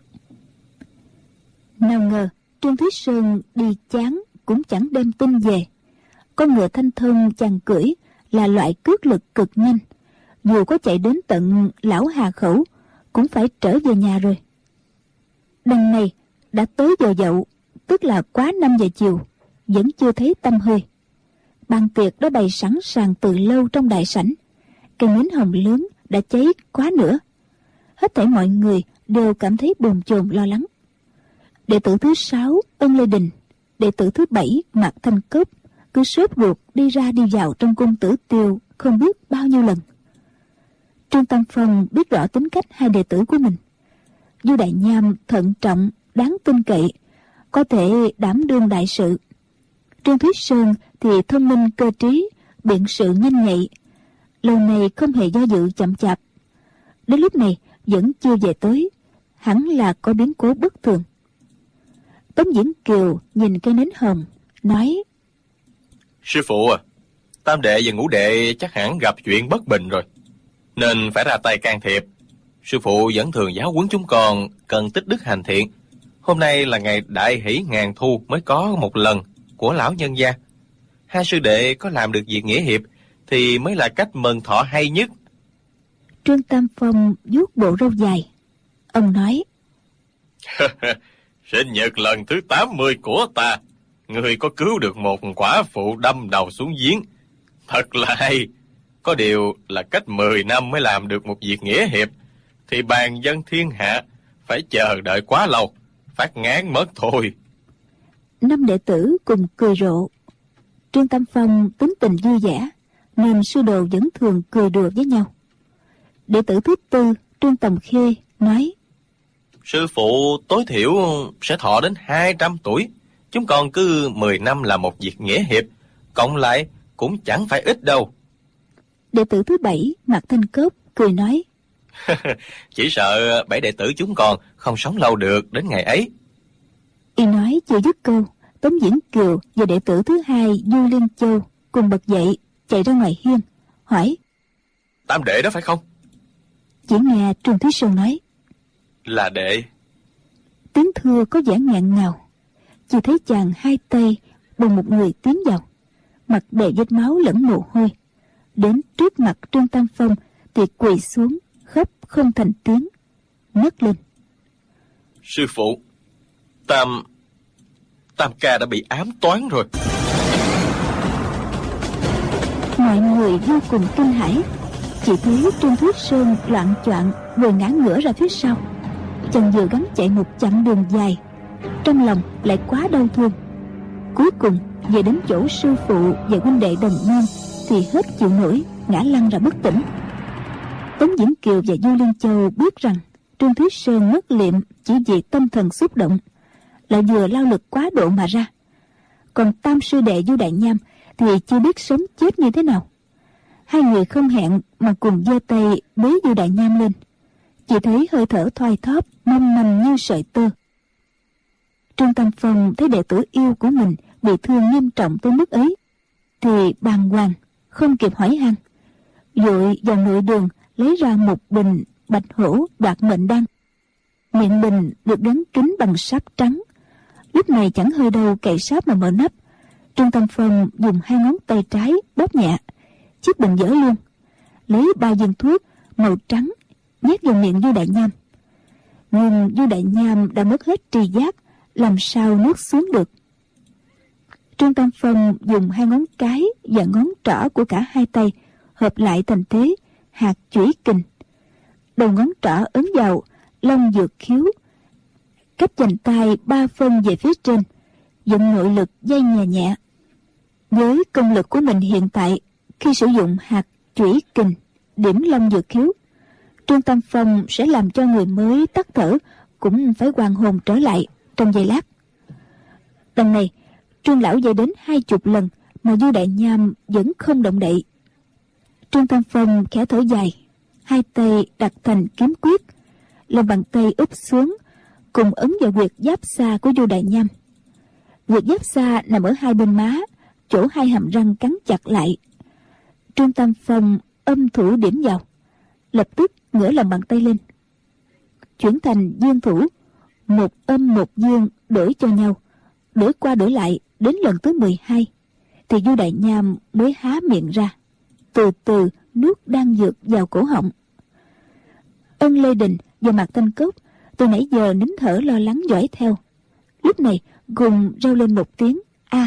Nào ngờ Trương Thúy Sơn đi chán cũng chẳng đem tin về. Con ngựa thanh thông chàng cưỡi là loại cước lực cực nhanh, dù có chạy đến tận Lão Hà Khẩu cũng phải trở về nhà rồi. Đằng này đã tới giờ dậu, tức là quá 5 giờ chiều, vẫn chưa thấy tăm hơi. Bàn tiệc đã bày sẵn sàng từ lâu trong đại sảnh. Cây nến hồng lớn đã cháy quá nữa. Hết thảy mọi người đều cảm thấy bồn chồn lo lắng. Đệ tử thứ 6 Ân Lê Đình, đệ tử thứ 7 Mạc Thanh Cốc, cứ sốt ruột đi ra đi vào trong cung Tử Tiêu không biết bao nhiêu lần. Trương Tam Phong biết rõ tính cách hai đệ tử của mình. Du Đại Nham thận trọng, đáng tin cậy, có thể đảm đương đại sự. Trương Thúy Sơn thì thông minh cơ trí, biện sự nhanh nhạy, lâu nay không hề do dự chậm chạp. Đến lúc này vẫn chưa về tới, hẳn là có biến cố bất thường. Tống Diễn Kiều nhìn cây nến hồng, nói: Sư phụ à, tam đệ và ngũ đệ chắc hẳn gặp chuyện bất bình rồi, nên phải ra tay can thiệp. Sư phụ vẫn thường giáo huấn chúng con cần tích đức hành thiện. Hôm nay là ngày đại hỷ ngàn thu mới có một lần của lão nhân gia. Hai sư đệ có làm được việc nghĩa hiệp thì mới là cách mừng thọ hay nhất. Trương Tam Phong vuốt bộ râu dài. Ông nói: Sinh nhật lần thứ 80 của ta, người có cứu được một quả phụ đâm đầu xuống giếng. Thật là hay. Có điều là cách 10 năm mới làm được một việc nghĩa hiệp, thì bàn dân thiên hạ phải chờ đợi quá lâu, phát ngán mất thôi. Năm đệ tử cùng cười rộ. Trương Tam Phong tính tình vui vẻ, nên sư đồ vẫn thường cười đùa với nhau. Đệ tử thứ tư, Trương Tầm Khê, nói: Sư phụ tối thiểu sẽ thọ đến 200 tuổi. Chúng con cứ 10 năm làm một việc nghĩa hiệp, cộng lại cũng chẳng phải ít đâu. Đệ tử thứ bảy, Mạc Thanh Cốc, cười nói: Chỉ sợ 7 đệ tử chúng con không sống lâu được đến ngày ấy. Y nói chưa dứt câu, Tống Diễn Kiều và đệ tử thứ hai Du Liên Châu cùng bật dậy chạy ra ngoài hiên, hỏi: Tam đệ đó phải không? Chỉ nghe Trương Thúy Sơn nói: Là đệ. Tiếng thưa có vẻ nghẹn ngào. Chỉ thấy chàng hai tay bồng một người tiến vào, mặt đầy vết máu lẫn mồ hôi. Đến trước mặt Trương Tam Phong thì quỳ xuống khóc không thành tiếng, ngất lên: Sư phụ, Tam ca đã bị ám toán rồi. Mọi người vô cùng kinh hãi. Chỉ thấy Trương Thúy Sơn loạng choạng rồi ngã ngửa ra phía sau. Chàng vừa gắng chạy một chặng đường dài, trong lòng lại quá đau thương. Cuối cùng về đến chỗ sư phụ và huynh đệ đồng môn thì hết chịu nổi, ngã lăn ra bất tỉnh. Tống Diễn Kiều và Du Liên Châu biết rằng Trương Thúy Sơn mất liệm chỉ vì tâm thần xúc động, lại vừa lao lực quá độ mà ra. Còn tam sư đệ Du Đại Nham thì chưa biết sống chết như thế nào. Hai người không hẹn mà cùng giơ tay bế Du Đại Nham lên. Chỉ thấy hơi thở thoi thóp, mong manh như sợi tơ. Trương Tam Phong thấy đệ tử yêu của mình bị thương nghiêm trọng tới mức ấy thì bàng hoàng, không kịp hỏi han, vội vào nội đường lấy ra một bình bạch hổ đoạt mệnh đan. Miệng bình được đóng kín bằng sáp trắng. Lúc này chẳng hơi đâu cậy sáp mà mở nắp. Trương Tam Phong dùng hai ngón tay trái bóp nhẹ, chiếc bình vỡ luôn, lấy 3 viên thuốc màu trắng nhét vào miệng Du Đại Nham. Nhưng Du Đại Nham đã mất hết tri giác, làm sao nuốt xuống được. Trương Tam Phong dùng hai ngón cái và ngón trỏ của cả hai tay hợp lại thành thế hạt chủy kình. Đầu ngón trỏ ấn vào long dược khiếu, cách dành tay 3 phân về phía trên, dùng nội lực dây nhẹ nhẹ. Với công lực của mình hiện tại, khi sử dụng hạt chủy kình điểm long dược khiếu, Trương Tam Phong sẽ làm cho người mới tắt thở cũng phải hoàn hồn trở lại trong giây lát. Lần này Trương lão dậy đến 20 lần mà Du Đại Nham vẫn không động đậy. Trương Tam Phong khẽ thở dài, hai tay đặt thành kiếm quyết, lòng bàn tay úp xuống cùng ấn vào huyệt giáp xa của Du Đại Nham. Huyệt giáp xa nằm ở hai bên má, chỗ hai hàm răng cắn chặt lại. Trương Tam Phong âm thủ điểm vào, lập tức ngửa lòng bàn tay lên, chuyển thành dương thủ, một âm một dương đổi cho nhau, đổi qua đổi lại đến lần thứ 12 thì Du Đại Nham mới há miệng ra, từ từ nuốt đan dược vào cổ họng. Ân Lê Đình và Mạc Thanh Cốc từ nãy giờ nín thở lo lắng dõi theo, lúc này cùng reo lên một tiếng a.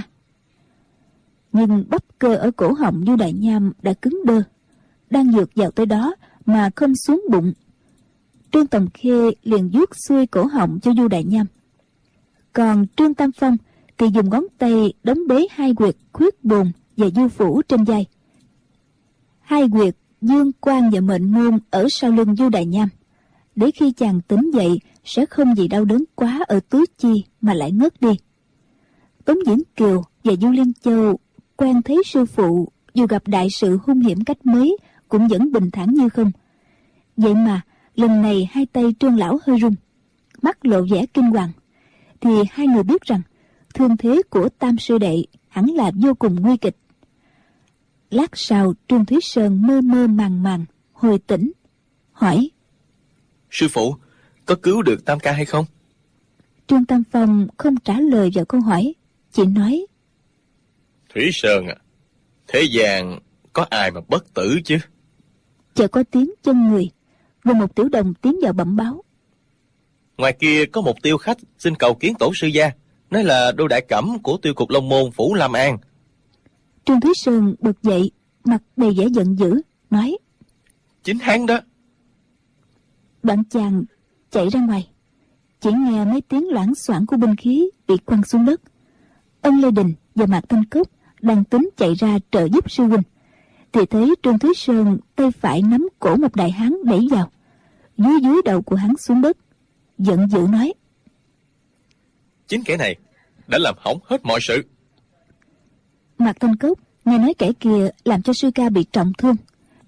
Nhưng bắp cơ ở cổ họng Du Đại Nham đã cứng đơ, đan dược vào tới đó mà không xuống bụng. Trương Tầm Khê liền vuốt xuôi cổ họng cho Du Đại Nham, còn Trương Tam Phong thì dùng ngón tay đóng bế hai huyệt khuyết bồn và du phủ trên vai. Hai huyệt dương quan và mệnh môn ở sau lưng Du Đại Nham, để khi chàng tỉnh dậy sẽ không vì đau đớn quá ở tứ chi mà lại ngất đi. Tống Diễn Kiều và Du Liên Châu quen thấy sư phụ dù gặp đại sự hung hiểm cách mấy cũng vẫn bình thản như không. Vậy mà lần này hai tay Trương lão hơi run, mắt lộ vẻ kinh hoàng, thì hai người biết rằng thương thế của Tam sư đệ hẳn là vô cùng nguy kịch. Lát sau Trương Thúy Sơn mơ mơ màng màng hồi tỉnh, hỏi: Sư phụ, có cứu được Tam ca hay không? Trương Tam Phong không trả lời vào câu hỏi, chỉ nói: Thúy Sơn à, thế gian có ai mà bất tử chứ? Chợt có tiếng chân người, rồi một tiểu đồng tiến vào bẩm báo: Ngoài kia có một tiêu khách xin cầu kiến tổ sư gia, nói là Đô Đại Cẩm của Tiêu cục Long Môn phủ Lam An. Trương Thúy Sơn bật dậy, mặt đầy vẻ giận dữ, nói: Chính hắn đó. Đoạn chàng chạy ra ngoài, chỉ nghe mấy tiếng loảng xoảng của binh khí bị quăng xuống đất. Ân Lê Đình và Mạc Thanh Cốc đang tính chạy ra trợ giúp sư huynh, thì thấy Trương Thúy Sơn tay phải nắm cổ một đại hán đẩy vào, dưới đầu của hắn xuống đất, giận dữ nói: Chính kẻ này đã làm hỏng hết mọi sự. Mạc Thanh Cốc nghe nói kẻ kia làm cho sư ca bị trọng thương,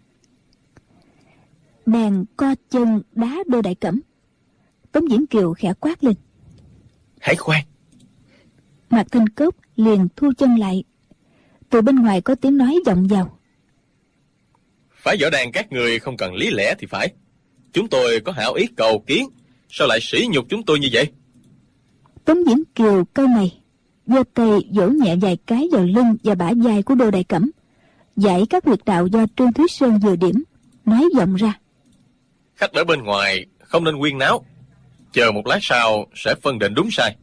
bèn co chân đá Đô Đại Cẩm. Tống Diễn Kiều khẽ quát lên: Hãy khoan! Mạc Thanh Cốc liền thu chân lại. Từ bên ngoài có tiếng nói vọng vào: Phải võ đàn các người không cần lý lẽ thì phải. Chúng tôi có hảo ý cầu kiến, sao lại sỉ nhục chúng tôi như vậy? Tống Diễn Kiều cau mày, giơ tay vỗ nhẹ vài cái vào lưng và bả vai của Đô Đại Cẩm, giải các huyệt đạo do Trương Thúy Sơn vừa điểm, nói vọng ra: Khách ở bên ngoài không nên huyên náo, chờ một lát sau sẽ phân định đúng sai.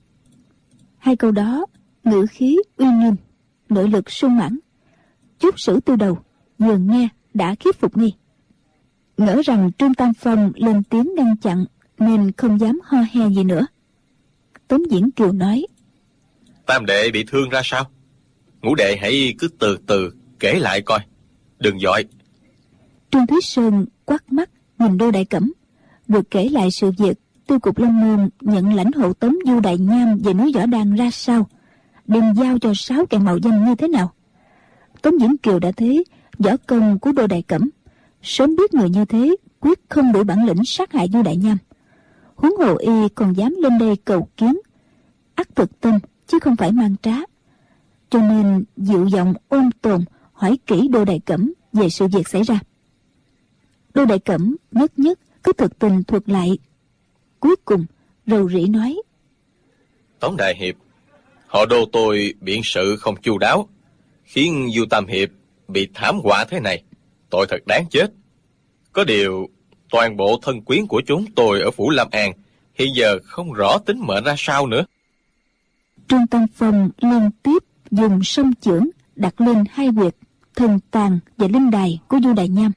Hai câu đó ngữ khí uy nghiêm, nội lực sung mãn. Chúc Sử Tư Đầu vừa nghe đã khiếp phục nghi, ngỡ rằng Trương Tam Phong lên tiếng ngăn chặn nên không dám ho he gì nữa. Tống Diễn Kiều nói: Tam đệ bị thương ra sao? Ngũ đệ hãy cứ từ từ kể lại coi, đừng vội. Trương Thúy Sơn quắt mắt nhìn Đô Đại Cẩm, rồi kể lại sự việc Tiêu cục Long Môn nhận lãnh hộ tống Du Đại Nham về núi Võ Đàn ra sao, đem giao cho 6 kẻ mạo danh như thế nào. Tống Diễn Kiều đã thấy võ công của Đô Đại Cẩm, sớm biết người như thế quyết không đủ bản lĩnh sát hại Du Đại Nham. Huống hồ y còn dám lên đây cầu kiến, ắt thực tâm chứ không phải mang trá. Cho nên dịu giọng ôn tồn hỏi kỹ Đô Đại Cẩm về sự việc xảy ra. Đô Đại Cẩm nhất nhất cứ thực tình thuật lại, cuối cùng rầu rĩ nói: Tống đại hiệp, họ Đô tôi biện sự không chu đáo, khiến Du Tam hiệp bị thảm họa thế này, tội thật đáng chết. Có điều toàn bộ thân quyến của chúng tôi ở phủ Lam An hiện giờ không rõ tính mệnh ra sao nữa. Trương Tam Phong liên tiếp dùng song chưởng đặt lên hai huyệt thần tàng và linh đài của Du Đại Nham,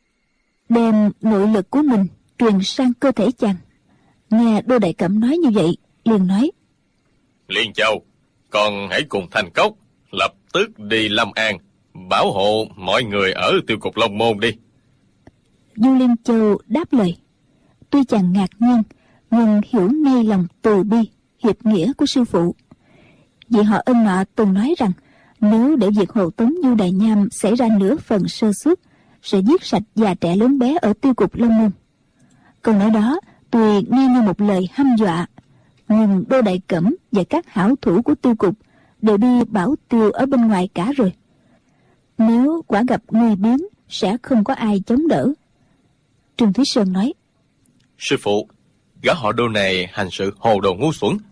đem nội lực của mình truyền sang cơ thể chàng. Nghe Đô Đại Cẩm nói như vậy, liền nói: Liên Châu, con hãy cùng Thành Cốc lập tức đi Lâm An, bảo hộ mọi người ở Tiêu cục Long Môn đi. Du Liên Châu đáp lời. Tuy chàng ngạc nhiên, nhưng hiểu ngay lòng từ bi hiệp nghĩa của sư phụ. Vì họ Ân nọ từng nói rằng nếu để việc hộ tống Du Đại Nham xảy ra nửa phần sơ suất, sẽ giết sạch già trẻ lớn bé ở Tiêu cục Long Môn. Câu nói đó tuy nghe như một lời hăm dọa, nhưng Đô Đại Cẩm và các hảo thủ của Tiêu cục đều đi bảo tiêu ở bên ngoài cả rồi. Nếu quả gặp nguy biến, sẽ không có ai chống đỡ. Trương Thúy Sơn nói: Sư phụ, gã họ Đô này hành sự hồ đồ ngu xuẩn.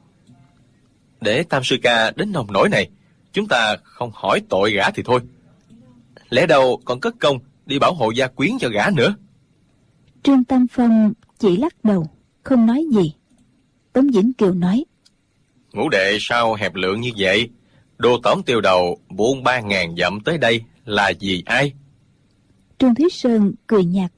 Để Tam sư ca đến nông nỗi này, chúng ta không hỏi tội gã thì thôi, lẽ đâu còn cất công đi bảo hộ gia quyến cho gã nữa. Trương Tam Phong chỉ lắc đầu, không nói gì. Tống Diễn Kiều nói: Ngũ đệ sao hẹp lượng như vậy? Đô Tống Tiêu đầu buôn 3.000 dặm tới đây là vì ai? Trương Thúy Sơn cười nhạt: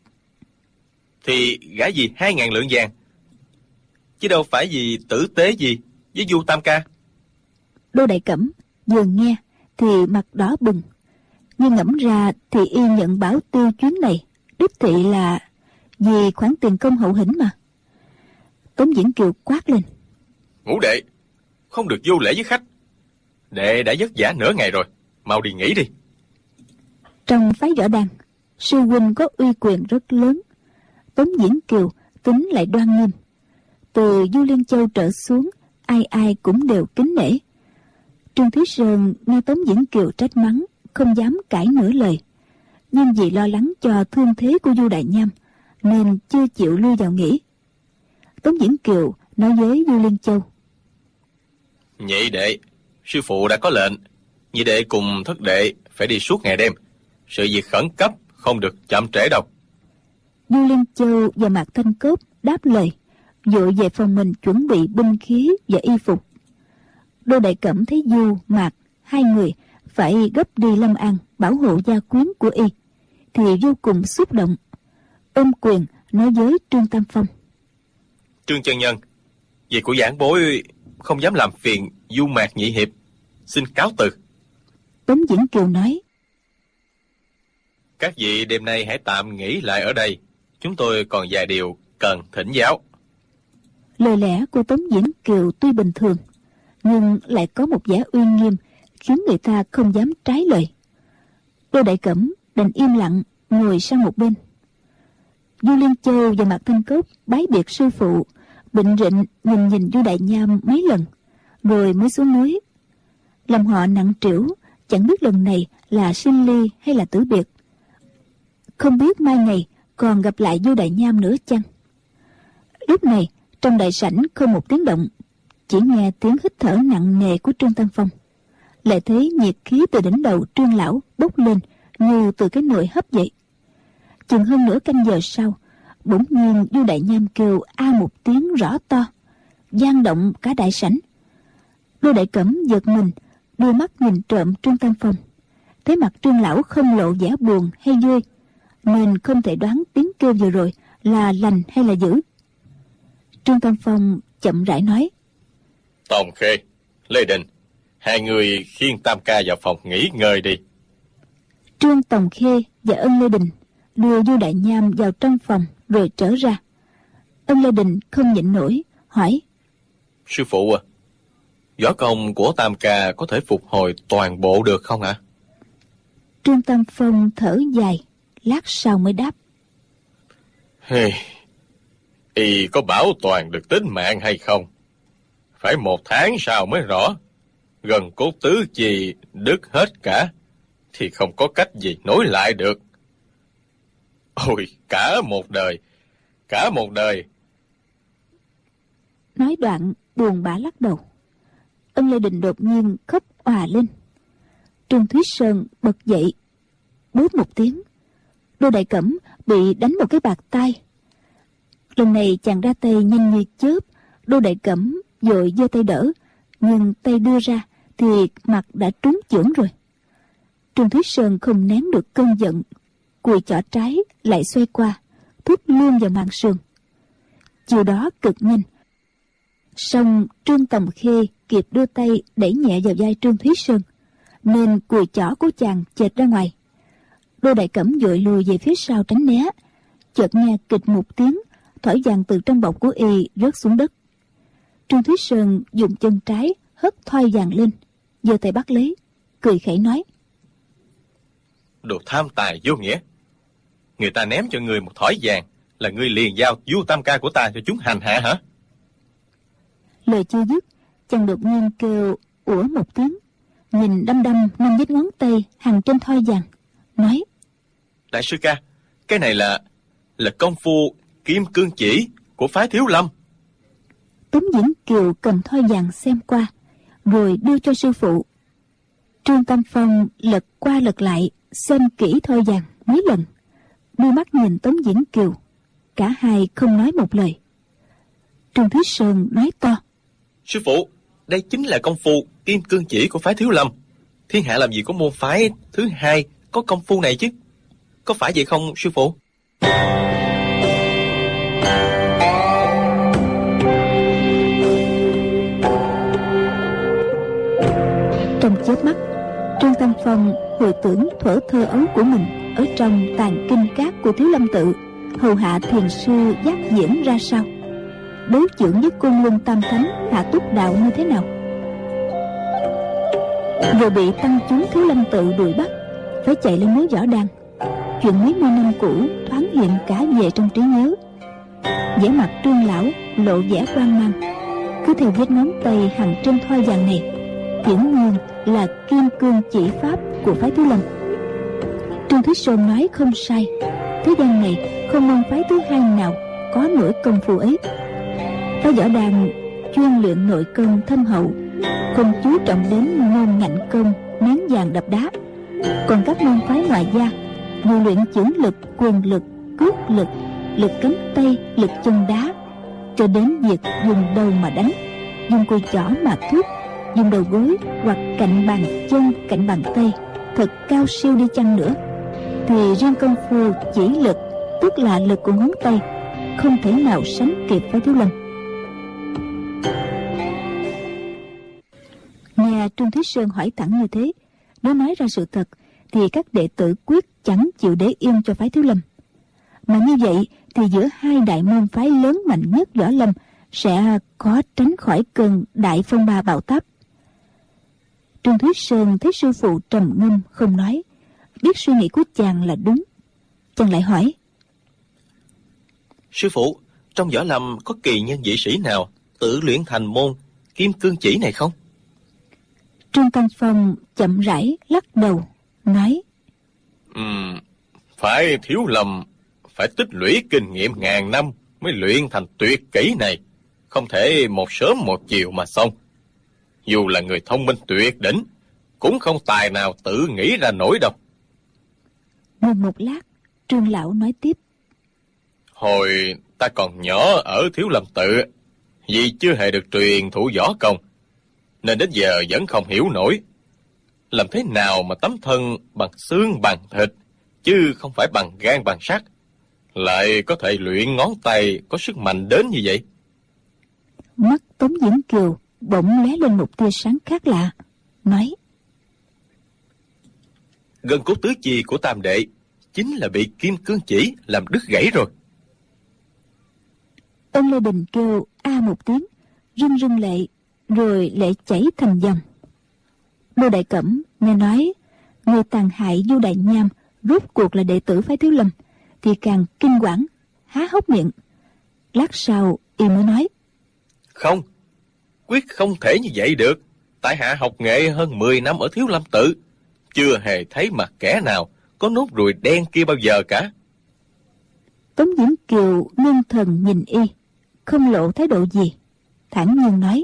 Thì gã gì 2.000 lượng vàng, chứ đâu phải vì tử tế gì với Du Tam ca. Đô Đại Cẩm vừa nghe thì mặt đỏ bừng, nhưng ngẫm ra thì y nhận bảo tiêu chuyến này đích thị là vì khoản tiền công hậu hĩnh mà. Tống Diễn Kiều quát lên: Ngũ đệ, không được vô lễ với khách. Đệ đã vất vả nửa ngày rồi, mau đi nghỉ đi. Trong phái võ đàn, sư huynh có uy quyền rất lớn. Tống Diễn Kiều tính lại đoan nghiêm. Từ Du Liên Châu trở xuống, ai ai cũng đều kính nể. Trương Thúy Sơn nghe Tống Diễn Kiều trách mắng, không dám cãi nửa lời. Nhưng vì lo lắng cho thương thế của Du Đại Nham, nên chưa chịu lui vào nghỉ. Tống Diễn Kiều nói với Du Liên Châu: Nhị đệ, sư phụ đã có lệnh, nhị đệ cùng thất đệ phải đi suốt ngày đêm. Sự việc khẩn cấp, không được chậm trễ đâu. Du Liên Châu và Mạc Thanh Cốt đáp lời, vội về phòng mình chuẩn bị binh khí và y phục. Đô Đại Cẩm thấy Du, Mạc hai người phải gấp đi Lâm An bảo hộ gia quyến của y, thì vô cùng xúc động, ôm quyền nói với Trương Tam Phong: Trương chân nhân, việc của giảng bối không dám làm phiền Du Mạc nhị hiệp, xin cáo từ. Tống Diễn Kiều nói: Các vị đêm nay hãy tạm nghỉ lại ở đây, chúng tôi còn vài điều cần thỉnh giáo. Lời lẽ của Tống Diễn Kiều tuy bình thường, nhưng lại có một vẻ uy nghiêm khiến người ta không dám trái lời. Đô Đại Cẩm đành im lặng ngồi sang một bên. Du Liên Châu và Mạc Thanh Cốt bái biệt sư phụ, bệnh rịnh nhìn Du Đại Nham mấy lần, rồi mới xuống núi. Lòng họ nặng trĩu, chẳng biết lần này là sinh ly hay là tử biệt. Không biết mai ngày còn gặp lại Du Đại Nham nữa chăng? Lúc này trong đại sảnh không một tiếng động, chỉ nghe tiếng hít thở nặng nề của Trương Tam Phong. Lại thấy nhiệt khí từ đỉnh đầu Trương lão bốc lên như từ cái nồi hấp vậy. Chừng hơn nửa canh giờ sau, bỗng nhiên Du Đại Nham kêu a một tiếng rõ to, vang động cả đại sảnh. Đô Đại Cẩm giật mình, đưa mắt nhìn trộm Trương Tam Phong, thấy mặt Trương lão không lộ vẻ buồn hay vui, nên không thể đoán tiếng kêu vừa rồi là lành hay là dữ. Trương Tam Phong chậm rãi nói: Tòng Khê, Lê Đình, hai người khiêng Tam ca vào phòng nghỉ ngơi đi. Trương Tòng Khê và Ân Lê Đình đưa Du Đại Nham vào trong phòng rồi trở ra. Ân Lê Đình không nhịn nổi hỏi: Sư phụ à, võ công của Tam ca có thể phục hồi toàn bộ được không ạ? Trương Tam Phong thở dài, lát sau mới đáp: Y có bảo toàn được tính mạng hay không? Phải 1 tháng sau mới rõ. Gần cốt tứ chi đứt hết cả, thì không có cách gì nối lại được. Ôi, cả một đời. Nói đoạn buồn bã lắc đầu. Ân Lê Đình đột nhiên khóc òa lên. Trương Thúy Sơn bật dậy, bốp một tiếng. Đô Đại Cẩm bị đánh một cái bạt tay. Lần này chàng ra tay nhanh như chớp. Đô Đại Cẩm vội giơ tay đỡ, nhưng tay đưa ra thì mặt đã trúng chưởng rồi. Trương Thúy Sơn không nén được cơn giận, cùi chỏ trái lại xoay qua, thúc luôn vào màng sườn. Chiều đó cực nhanh, song Trương Tòng Khê kịp đưa tay đẩy nhẹ vào vai Trương Thúy Sơn, nên cùi chỏ của chàng chệch ra ngoài. Đô Đại Cẩm vội lùi về phía sau tránh né. Chợt nghe kịch một tiếng, thỏi vàng từ trong bọc của y rớt xuống đất. Trương Thúy Sơn dùng chân trái hất thỏi vàng lên, giơ tay bắt lấy, cười khẩy nói: Đồ tham tài vô nghĩa, người ta ném cho người một thỏi vàng là ngươi liền giao Du Tam ca của ta cho chúng hành hạ hả? Lời chưa dứt, chàng đột nhiên kêu ủa một tiếng, nhìn đăm đăm 5 vết ngón tay hằn trên thỏi vàng, nói: Đại sư ca, cái này là công phu Kim Cương Chỉ của phái Thiếu Lâm. Tống Diễn Kiều cầm thỏi vàng xem qua, rồi đưa cho sư phụ. Trương Tam Phong lật qua lật lại xem kỹ thỏi vàng mấy lần, đưa mắt nhìn Tống Diễn Kiều, cả hai không nói một lời. Trương Thúy Sơn nói to: Sư phụ, đây chính là công phu Kim Cương Chỉ của phái Thiếu Lâm. Thiên hạ làm gì có môn phái thứ hai có công phu này chứ? Có phải vậy không sư phụ? Trong chớp mắt, Trương Tam Phong hồi tưởng thuở thơ ấu của mình ở trong tàn kinh cát của Thiếu Lâm Tự, hầu hạ thiền sư giác diễn ra sao, đối chưởng với Côn Luân Tam Thánh Hạ Túc Đạo như thế nào. Vừa bị tăng chúng Thiếu Lâm Tự đuổi bắt, phải chạy lên núi Võ Đan. Chuyện mấy mươi năm cũ thoáng hiện cả về trong trí nhớ. vẻ mặt Trương lão lộ vẻ quan mang. Cứ theo vết ngón tay hằn trên thoi vàng này, hiển nhiên là kim cương chỉ pháp của phái Thiếu Lâm. Trương Thúy Sơn nói không sai, thế gian này không môn phái thứ hai nào có nổi công phu ấy. Phái Võ Đàn chuyên luyện nội công thâm hậu, không chú trọng đến môn ngạnh công nén vàng đập đá. Còn các môn phái ngoại gia vừa luyện chưởng lực, quyền lực, cước lực, lực cánh tay, lực chân đá, cho đến việc dùng đầu mà đánh, dùng cùi chỏ mà thúc, dùng đầu gối hoặc cạnh bàn chân, cạnh bàn tay, thật cao siêu đi chăng nữa, thì riêng công phu chỉ lực, tức là lực của ngón tay, không thể nào sánh kịp với Thiếu Lâm. Nghe Trương Thúy Sơn hỏi thẳng như thế, nếu nói ra sự thật thì các đệ tử quyết chẳng chịu để yên cho phái Thiếu Lâm. Mà như vậy thì giữa hai đại môn phái lớn mạnh nhất Võ Lâm sẽ khó tránh khỏi cơn đại phong ba bão táp. Trương Thúy Sơn thấy sư phụ trầm ngâm không nói, biết suy nghĩ của chàng là đúng. Chàng lại hỏi: Sư phụ, trong Võ Lâm có kỳ nhân dị sĩ nào tự luyện thành môn kim cương chỉ này không? Trương Tam Phong chậm rãi lắc đầu nói: Phải Thiếu Lâm phải tích lũy kinh nghiệm ngàn năm mới luyện thành tuyệt kỹ này, không thể một sớm một chiều mà xong. Dù là người thông minh tuyệt đỉnh cũng không tài nào tự nghĩ ra nổi đâu. Ngừng một lát, Trương lão nói tiếp: Hồi ta còn nhỏ ở Thiếu Lâm Tự, vì chưa hề được truyền thụ võ công, nên đến giờ vẫn không hiểu nổi. Làm thế nào mà tấm thân bằng xương bằng thịt, chứ không phải bằng gan bằng sắt, lại có thể luyện ngón tay có sức mạnh đến như vậy? Mắt Tống Diễn Kiều bỗng lóe lên một tia sáng khác lạ, nói: Gân cốt tứ chi của tam đệ chính là bị kim cương chỉ làm đứt gãy rồi. Ân Lê Bình kêu a một tiếng, rưng rưng lệ, rồi lệ chảy thành dòng. Đô Đại Cẩm nghe nói người tàn hại Du Đại Nham rốt cuộc là đệ tử phái Thiếu Lâm, thì càng kinh quản, há hốc miệng. Lát sau y mới nói: Không, quyết không thể như vậy được. Tại hạ học nghệ hơn 10 năm ở Thiếu Lâm Tự, chưa hề thấy mặt kẻ nào có nốt ruồi đen kia bao giờ cả. Tống Diễn Kiều ngưng thần nhìn y, không lộ thái độ gì, thản nhiên nói: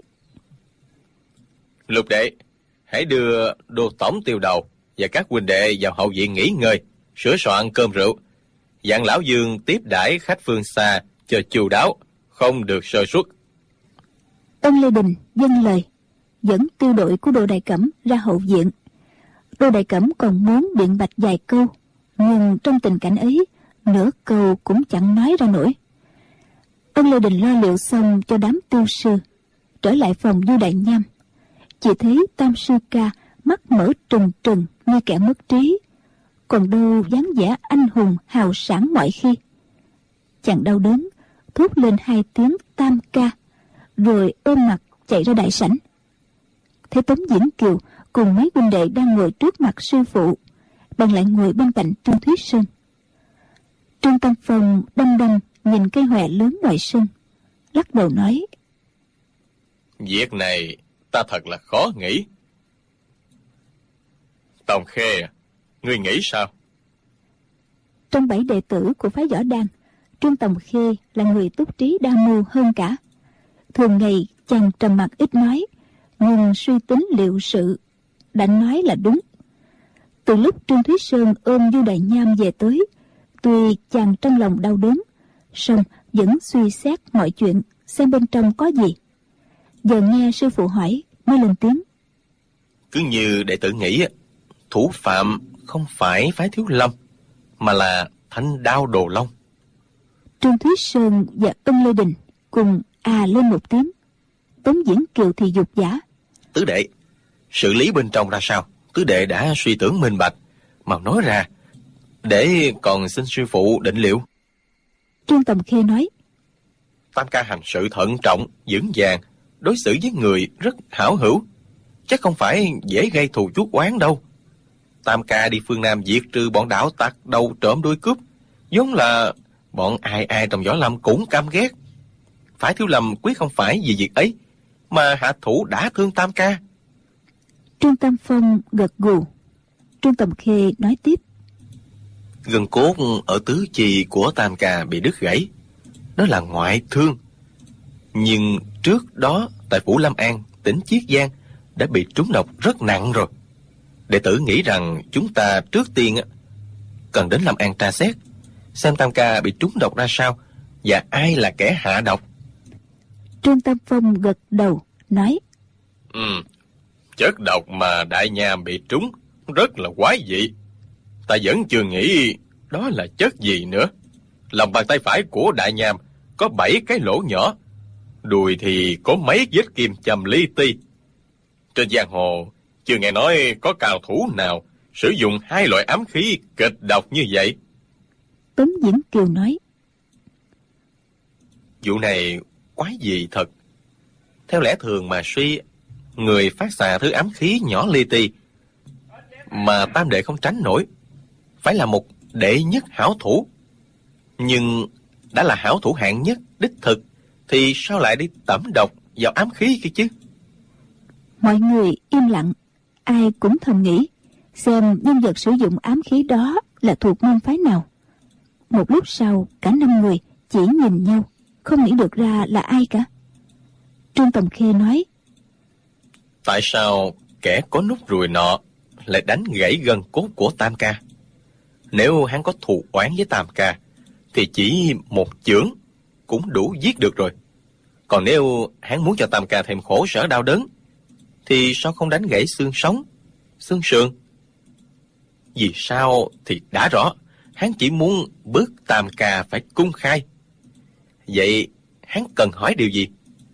Lục đệ, hãy đưa Đô tổng tiêu đầu và các huynh đệ vào hậu viện nghỉ ngơi, sửa soạn cơm rượu, dặn lão Dương tiếp đãi khách phương xa cho chu đáo, không được sơ suất. Ân Lê Đình vâng lời, dẫn tiêu đội của Đô Đại Cẩm ra hậu viện. Đô Đại Cẩm còn muốn biện bạch vài câu, nhưng trong tình cảnh ấy, nửa câu cũng chẳng nói ra nổi. Ân Lê Đình lo liệu xong cho đám tiêu sư, trở lại phòng Du Đại Nham, chỉ thấy tam sư ca mắt mở trừng trừng như kẻ mất trí, còn đâu dáng vẻ anh hùng hào sảng mọi khi. Chàng đau đớn thốt lên 2 tiếng tam ca, rồi ôm mặt chạy ra đại sảnh. Thấy Tống Diễn Kiều cùng mấy huynh đệ đang ngồi trước mặt sư phụ, bèn lại ngồi bên cạnh Trương Thúy Sơn. Trương Tam Phong đăm đăm nhìn cây hòe lớn ngoài sân, lắc đầu nói: Việc này ta thật là khó nghĩ. Tòng Khê, ngươi nghĩ sao? Trong 7 đệ tử của phái Võ Đan, Trương Tòng Khê là người túc trí đa mưu hơn cả. Thường ngày chàng trầm mặc ít nói, nhưng suy tính liệu sự, đã nói là đúng. Từ lúc Trương Thúy Sơn ôm Du Đại Nham về tới, tuy chàng trong lòng đau đớn, song vẫn suy xét mọi chuyện, xem bên trong có gì. Giờ nghe sư phụ hỏi mới lên tiếng: Cứ như đệ tử nghĩ, thủ phạm không phải phái Thiếu Lâm, mà là Thanh Đao Đồ Long. Trương Thúy Sơn và Ân Lê Đình cùng lên một tiếng. Tống Diễn Kiều thì dục giả: Tứ đệ, xử lý bên trong ra sao, tứ đệ đã suy tưởng minh bạch, mau nói ra, để còn xin sư phụ định liệu. Trương Tầm Khê nói: Tam ca hành sự thận trọng, vững vàng, đối xử với người rất hảo hữu, chắc không phải dễ gây thù chuốc oán đâu. Tam ca đi phương Nam diệt trừ bọn đạo tặc đầu trộm đuôi cướp, vốn là bọn ai trong võ lâm cũng căm ghét. Phải Thiếu Lâm quyết không phải vì việc ấy mà hạ thủ đã thương Tam ca. Trương Tam Phong gật gù. Trương Tầm Khê nói tiếp: Gân cốt ở tứ chi của Tam ca bị đứt gãy, đó là ngoại thương. Nhưng trước đó tại phủ Lâm An, tỉnh Chiết Giang đã bị trúng độc rất nặng rồi. Đệ tử nghĩ rằng chúng ta trước tiên cần đến Lâm An tra xét, xem Tam ca bị trúng độc ra sao và ai là kẻ hạ độc. Trương Tam Phong gật đầu nói: Chất độc mà Đại Nham bị trúng rất là quái dị. Ta vẫn chưa nghĩ đó là chất gì nữa. Lòng bàn tay phải của Đại Nham có 7 cái lỗ nhỏ, đùi thì có mấy vết kim châm li ti. Trên giang hồ chưa nghe nói có cao thủ nào sử dụng 2 loại ám khí kịch độc như vậy. Tống Diễn Kiều nói: Vụ này quái dị thật. Theo lẽ thường mà suy, người phát xạ thứ ám khí nhỏ li ti mà Tam đệ không tránh nổi phải là một đệ nhất hảo thủ. Nhưng đã là hảo thủ hạng nhất đích thực thì sao lại đi tẩm độc vào ám khí kia chứ? Mọi người im lặng, ai cũng thầm nghĩ xem nhân vật sử dụng ám khí đó là thuộc môn phái nào. Một lúc sau, cả 5 người chỉ nhìn nhau, không nghĩ được ra là ai cả. Trương Tầm Khê nói: Tại sao kẻ có nút ruồi nọ lại đánh gãy gân cốt của Tam ca? Nếu hắn có thù oán với Tam ca thì chỉ một chưởng cũng đủ giết được rồi. Còn nếu hắn muốn cho Tam ca thêm khổ sở đau đớn thì sao không đánh gãy xương sống, xương sườn? Vì sao thì đã rõ, hắn chỉ muốn bức Tam ca phải cung khai. Vậy hắn cần hỏi điều gì?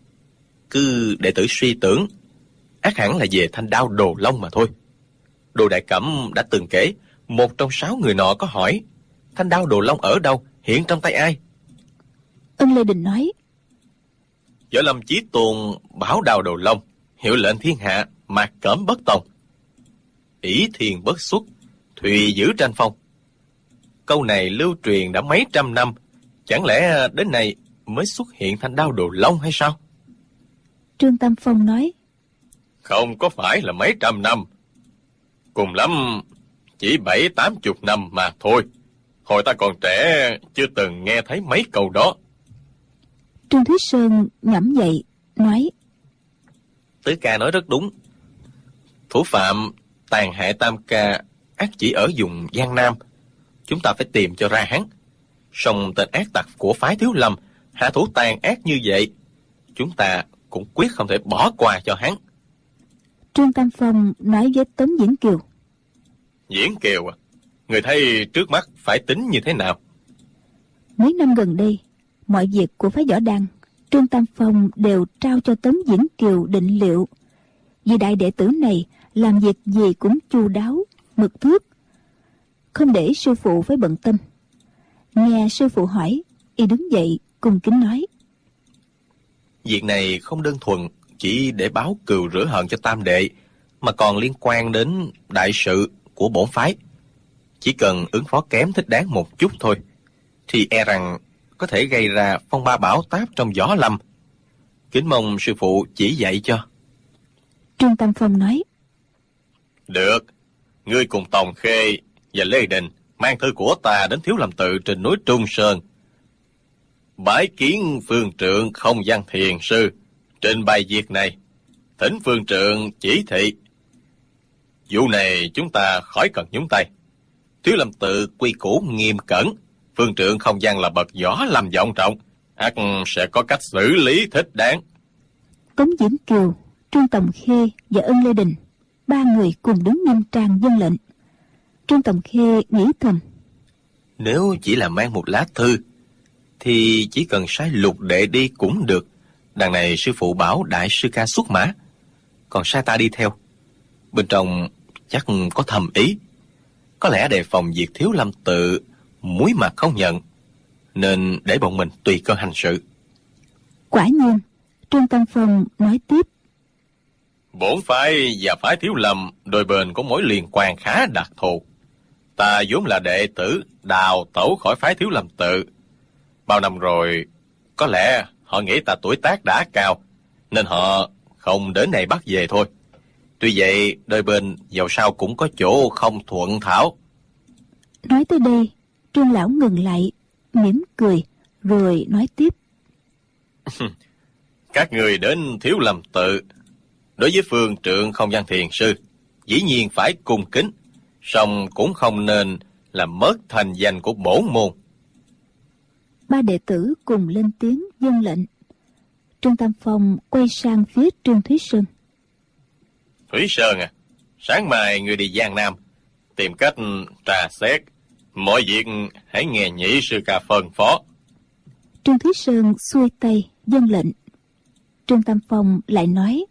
Cứ đệ tử suy tưởng, ắt hẳn là về thanh đao Đồ Long mà thôi. Đồ Đại Cẩm đã từng kể, một trong 6 người nọ có hỏi thanh đao Đồ Long ở đâu, hiện trong tay ai. Ân Lê Đình nói: Võ Lâm Chí Tôn bảo đao Đồ Long, hiệu lệnh thiên hạ, mạc cẩm bất tòng, ỷ thiền bất xuất, thùy giữ tranh phong. Câu này lưu truyền đã mấy trăm năm, chẳng lẽ đến nay mới xuất hiện thanh đao Đồ Long hay sao? Trương Tam Phong nói: Không có phải là mấy trăm năm, cùng lắm chỉ 70-80 năm mà thôi. Hồi ta còn trẻ chưa từng nghe thấy mấy câu đó. Trương Thúy Sơn ngẫm dậy nói: Tứ ca nói rất đúng. Thủ phạm tàn hại Tam ca ắt chỉ ở vùng Giang Nam. Chúng ta phải tìm cho ra hắn. Song tên ác tặc của phái Thiếu Lâm hạ thủ tàn ác như vậy, chúng ta cũng quyết không thể bỏ qua cho hắn. Trương Tam Phong nói với Tống Diễn Kiều: Diễn Kiều à, người thấy trước mắt phải tính như thế nào? Mấy năm gần đây, mọi việc của phái Võ Đăng, Trương Tam Phong đều trao cho Tống Diễn Kiều định liệu. Vì đại đệ tử này làm việc gì cũng chu đáo, mực thước, không để sư phụ phải bận tâm. Nghe sư phụ hỏi, y đứng dậy cung kính nói: Việc này không đơn thuần chỉ để báo cừu rửa hận cho Tam đệ, mà còn liên quan đến đại sự của bổn phái. Chỉ cần ứng phó kém thích đáng một chút thôi, thì e rằng có thể gây ra phong ba bão táp trong võ lâm. Kính mong sư phụ chỉ dạy cho. Trương Tam Phong nói: Được, ngươi cùng Tòng Khê và Lê Đình mang thư của ta đến Thiếu Lâm Tự trên núi Trung Sơn, bái kiến phương trượng Không Văn Thiền sư, trình bày việc này, thỉnh phương trượng chỉ thị. Vụ này chúng ta khỏi cần nhúng tay. Thiếu Lâm Tự quy củ nghiêm cẩn, phương trượng Không Văn là bậc võ lâm vọng trọng, ắt sẽ có cách xử lý thích đáng. Tống Diễn Kiều, Trương Tầm Khê và Ân Lê Đình, 3 người cùng đứng nghiêm trang vâng lệnh. Trương Tầm Khê nghĩ thầm: Nếu chỉ là mang một lá thư thì chỉ cần sai Lục đệ đi cũng được. Đằng này sư phụ bảo đại sư ca xuất mã, còn sai ta đi theo, Bên trong chắc có thầm ý. Có lẽ đề phòng việc Thiếu Lâm tự muối mặt không nhận, nên để bọn mình tùy cơ hành sự. Quả nhiên, Trương Tam Phong nói tiếp. Bổn phái và phái Thiếu Lâm đôi bên có mối liên quan khá đặc thù. Ta vốn là đệ tử đào tẩu khỏi phái Thiếu Lâm tự. Bao năm rồi, có lẽ họ nghĩ ta tuổi tác đã cao, nên họ không đến này bắt về thôi. Tuy vậy, đôi bên dầu sao cũng có chỗ không thuận thảo. Nói tới đây, Trương lão ngừng lại, mỉm cười, rồi nói tiếp. Các người đến Thiếu Lâm tự, đối với phương trượng Không Gian Thiền sư, dĩ nhiên phải cung kính, song cũng không nên làm mất thành danh của bổn môn. Ba đệ tử cùng lên tiếng vâng lệnh. Trương Tam Phong quay sang phía Trương Thúy Sơn. Thúy Sơn à, sáng mai người đi Giang Nam, tìm cách trà xét. Mọi việc hãy nghe nhị sư ca phân phó. Trương Thúy Sơn xuôi tay vâng lệnh. Trương Tam Phong lại nói.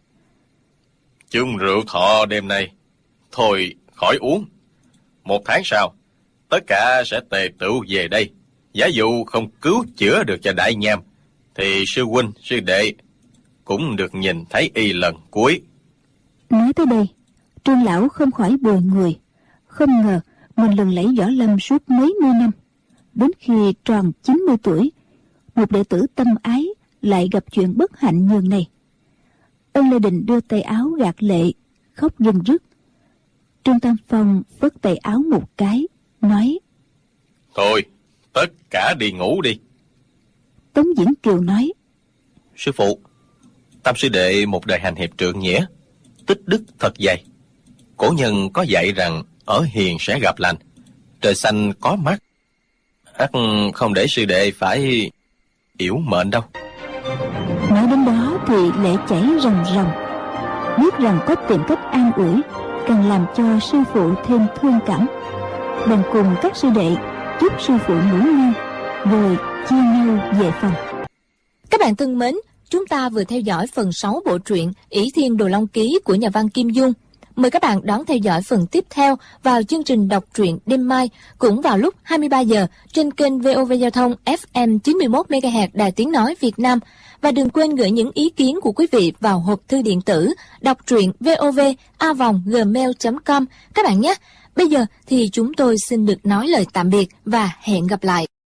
Chung rượu thọ đêm nay, thôi khỏi uống. 1 tháng sau, tất cả sẽ tề tựu về đây. Giả dụ không cứu chữa được cho Đại Nham, thì sư huynh, sư đệ cũng được nhìn thấy y lần cuối. Nói tới đây, Trương lão không khỏi bồi người. Không ngờ mình lừng lẫy võ lâm suốt mấy mươi năm, đến khi tròn 90 tuổi, một đệ tử tâm ái lại gặp chuyện bất hạnh nhường này. Ân Lê Đình đưa tay áo gạt lệ, khóc rưng rức. Trương Tam Phong phất tay áo một cái, nói. Thôi, tất cả đi ngủ đi. Tống Diễn Kiều nói. Sư phụ, Tam sư đệ một đời hành hiệp trượng nghĩa, tích đức thật dày. Cổ nhân có dạy rằng ở hiền sẽ gặp lành, trời xanh có mắt. Ắt không để sư đệ phải yểu mệnh đâu. Nói đến đó thì lệ chảy ròng ròng. Biết rằng có tìm cách an ủi, càng làm cho sư phụ thêm thương cảm. Bèn cùng các sư đệ chúc sư phụ ngủ ngon, rồi chia nhau về phòng. Các bạn thân mến, chúng ta vừa theo dõi phần 6 bộ truyện Ỷ Thiên Đồ Long Ký của nhà văn Kim Dung. Mời các bạn đón theo dõi phần tiếp theo vào chương trình đọc truyện đêm mai, cũng vào lúc 23 giờ trên kênh VOV Giao thông FM 91 MHz Đài Tiếng nói Việt Nam. Và đừng quên gửi những ý kiến của quý vị vào hộp thư điện tử đọc truyện vov@gmail.com các bạn nhé. Bây giờ thì chúng tôi xin được nói lời tạm biệt và hẹn gặp lại.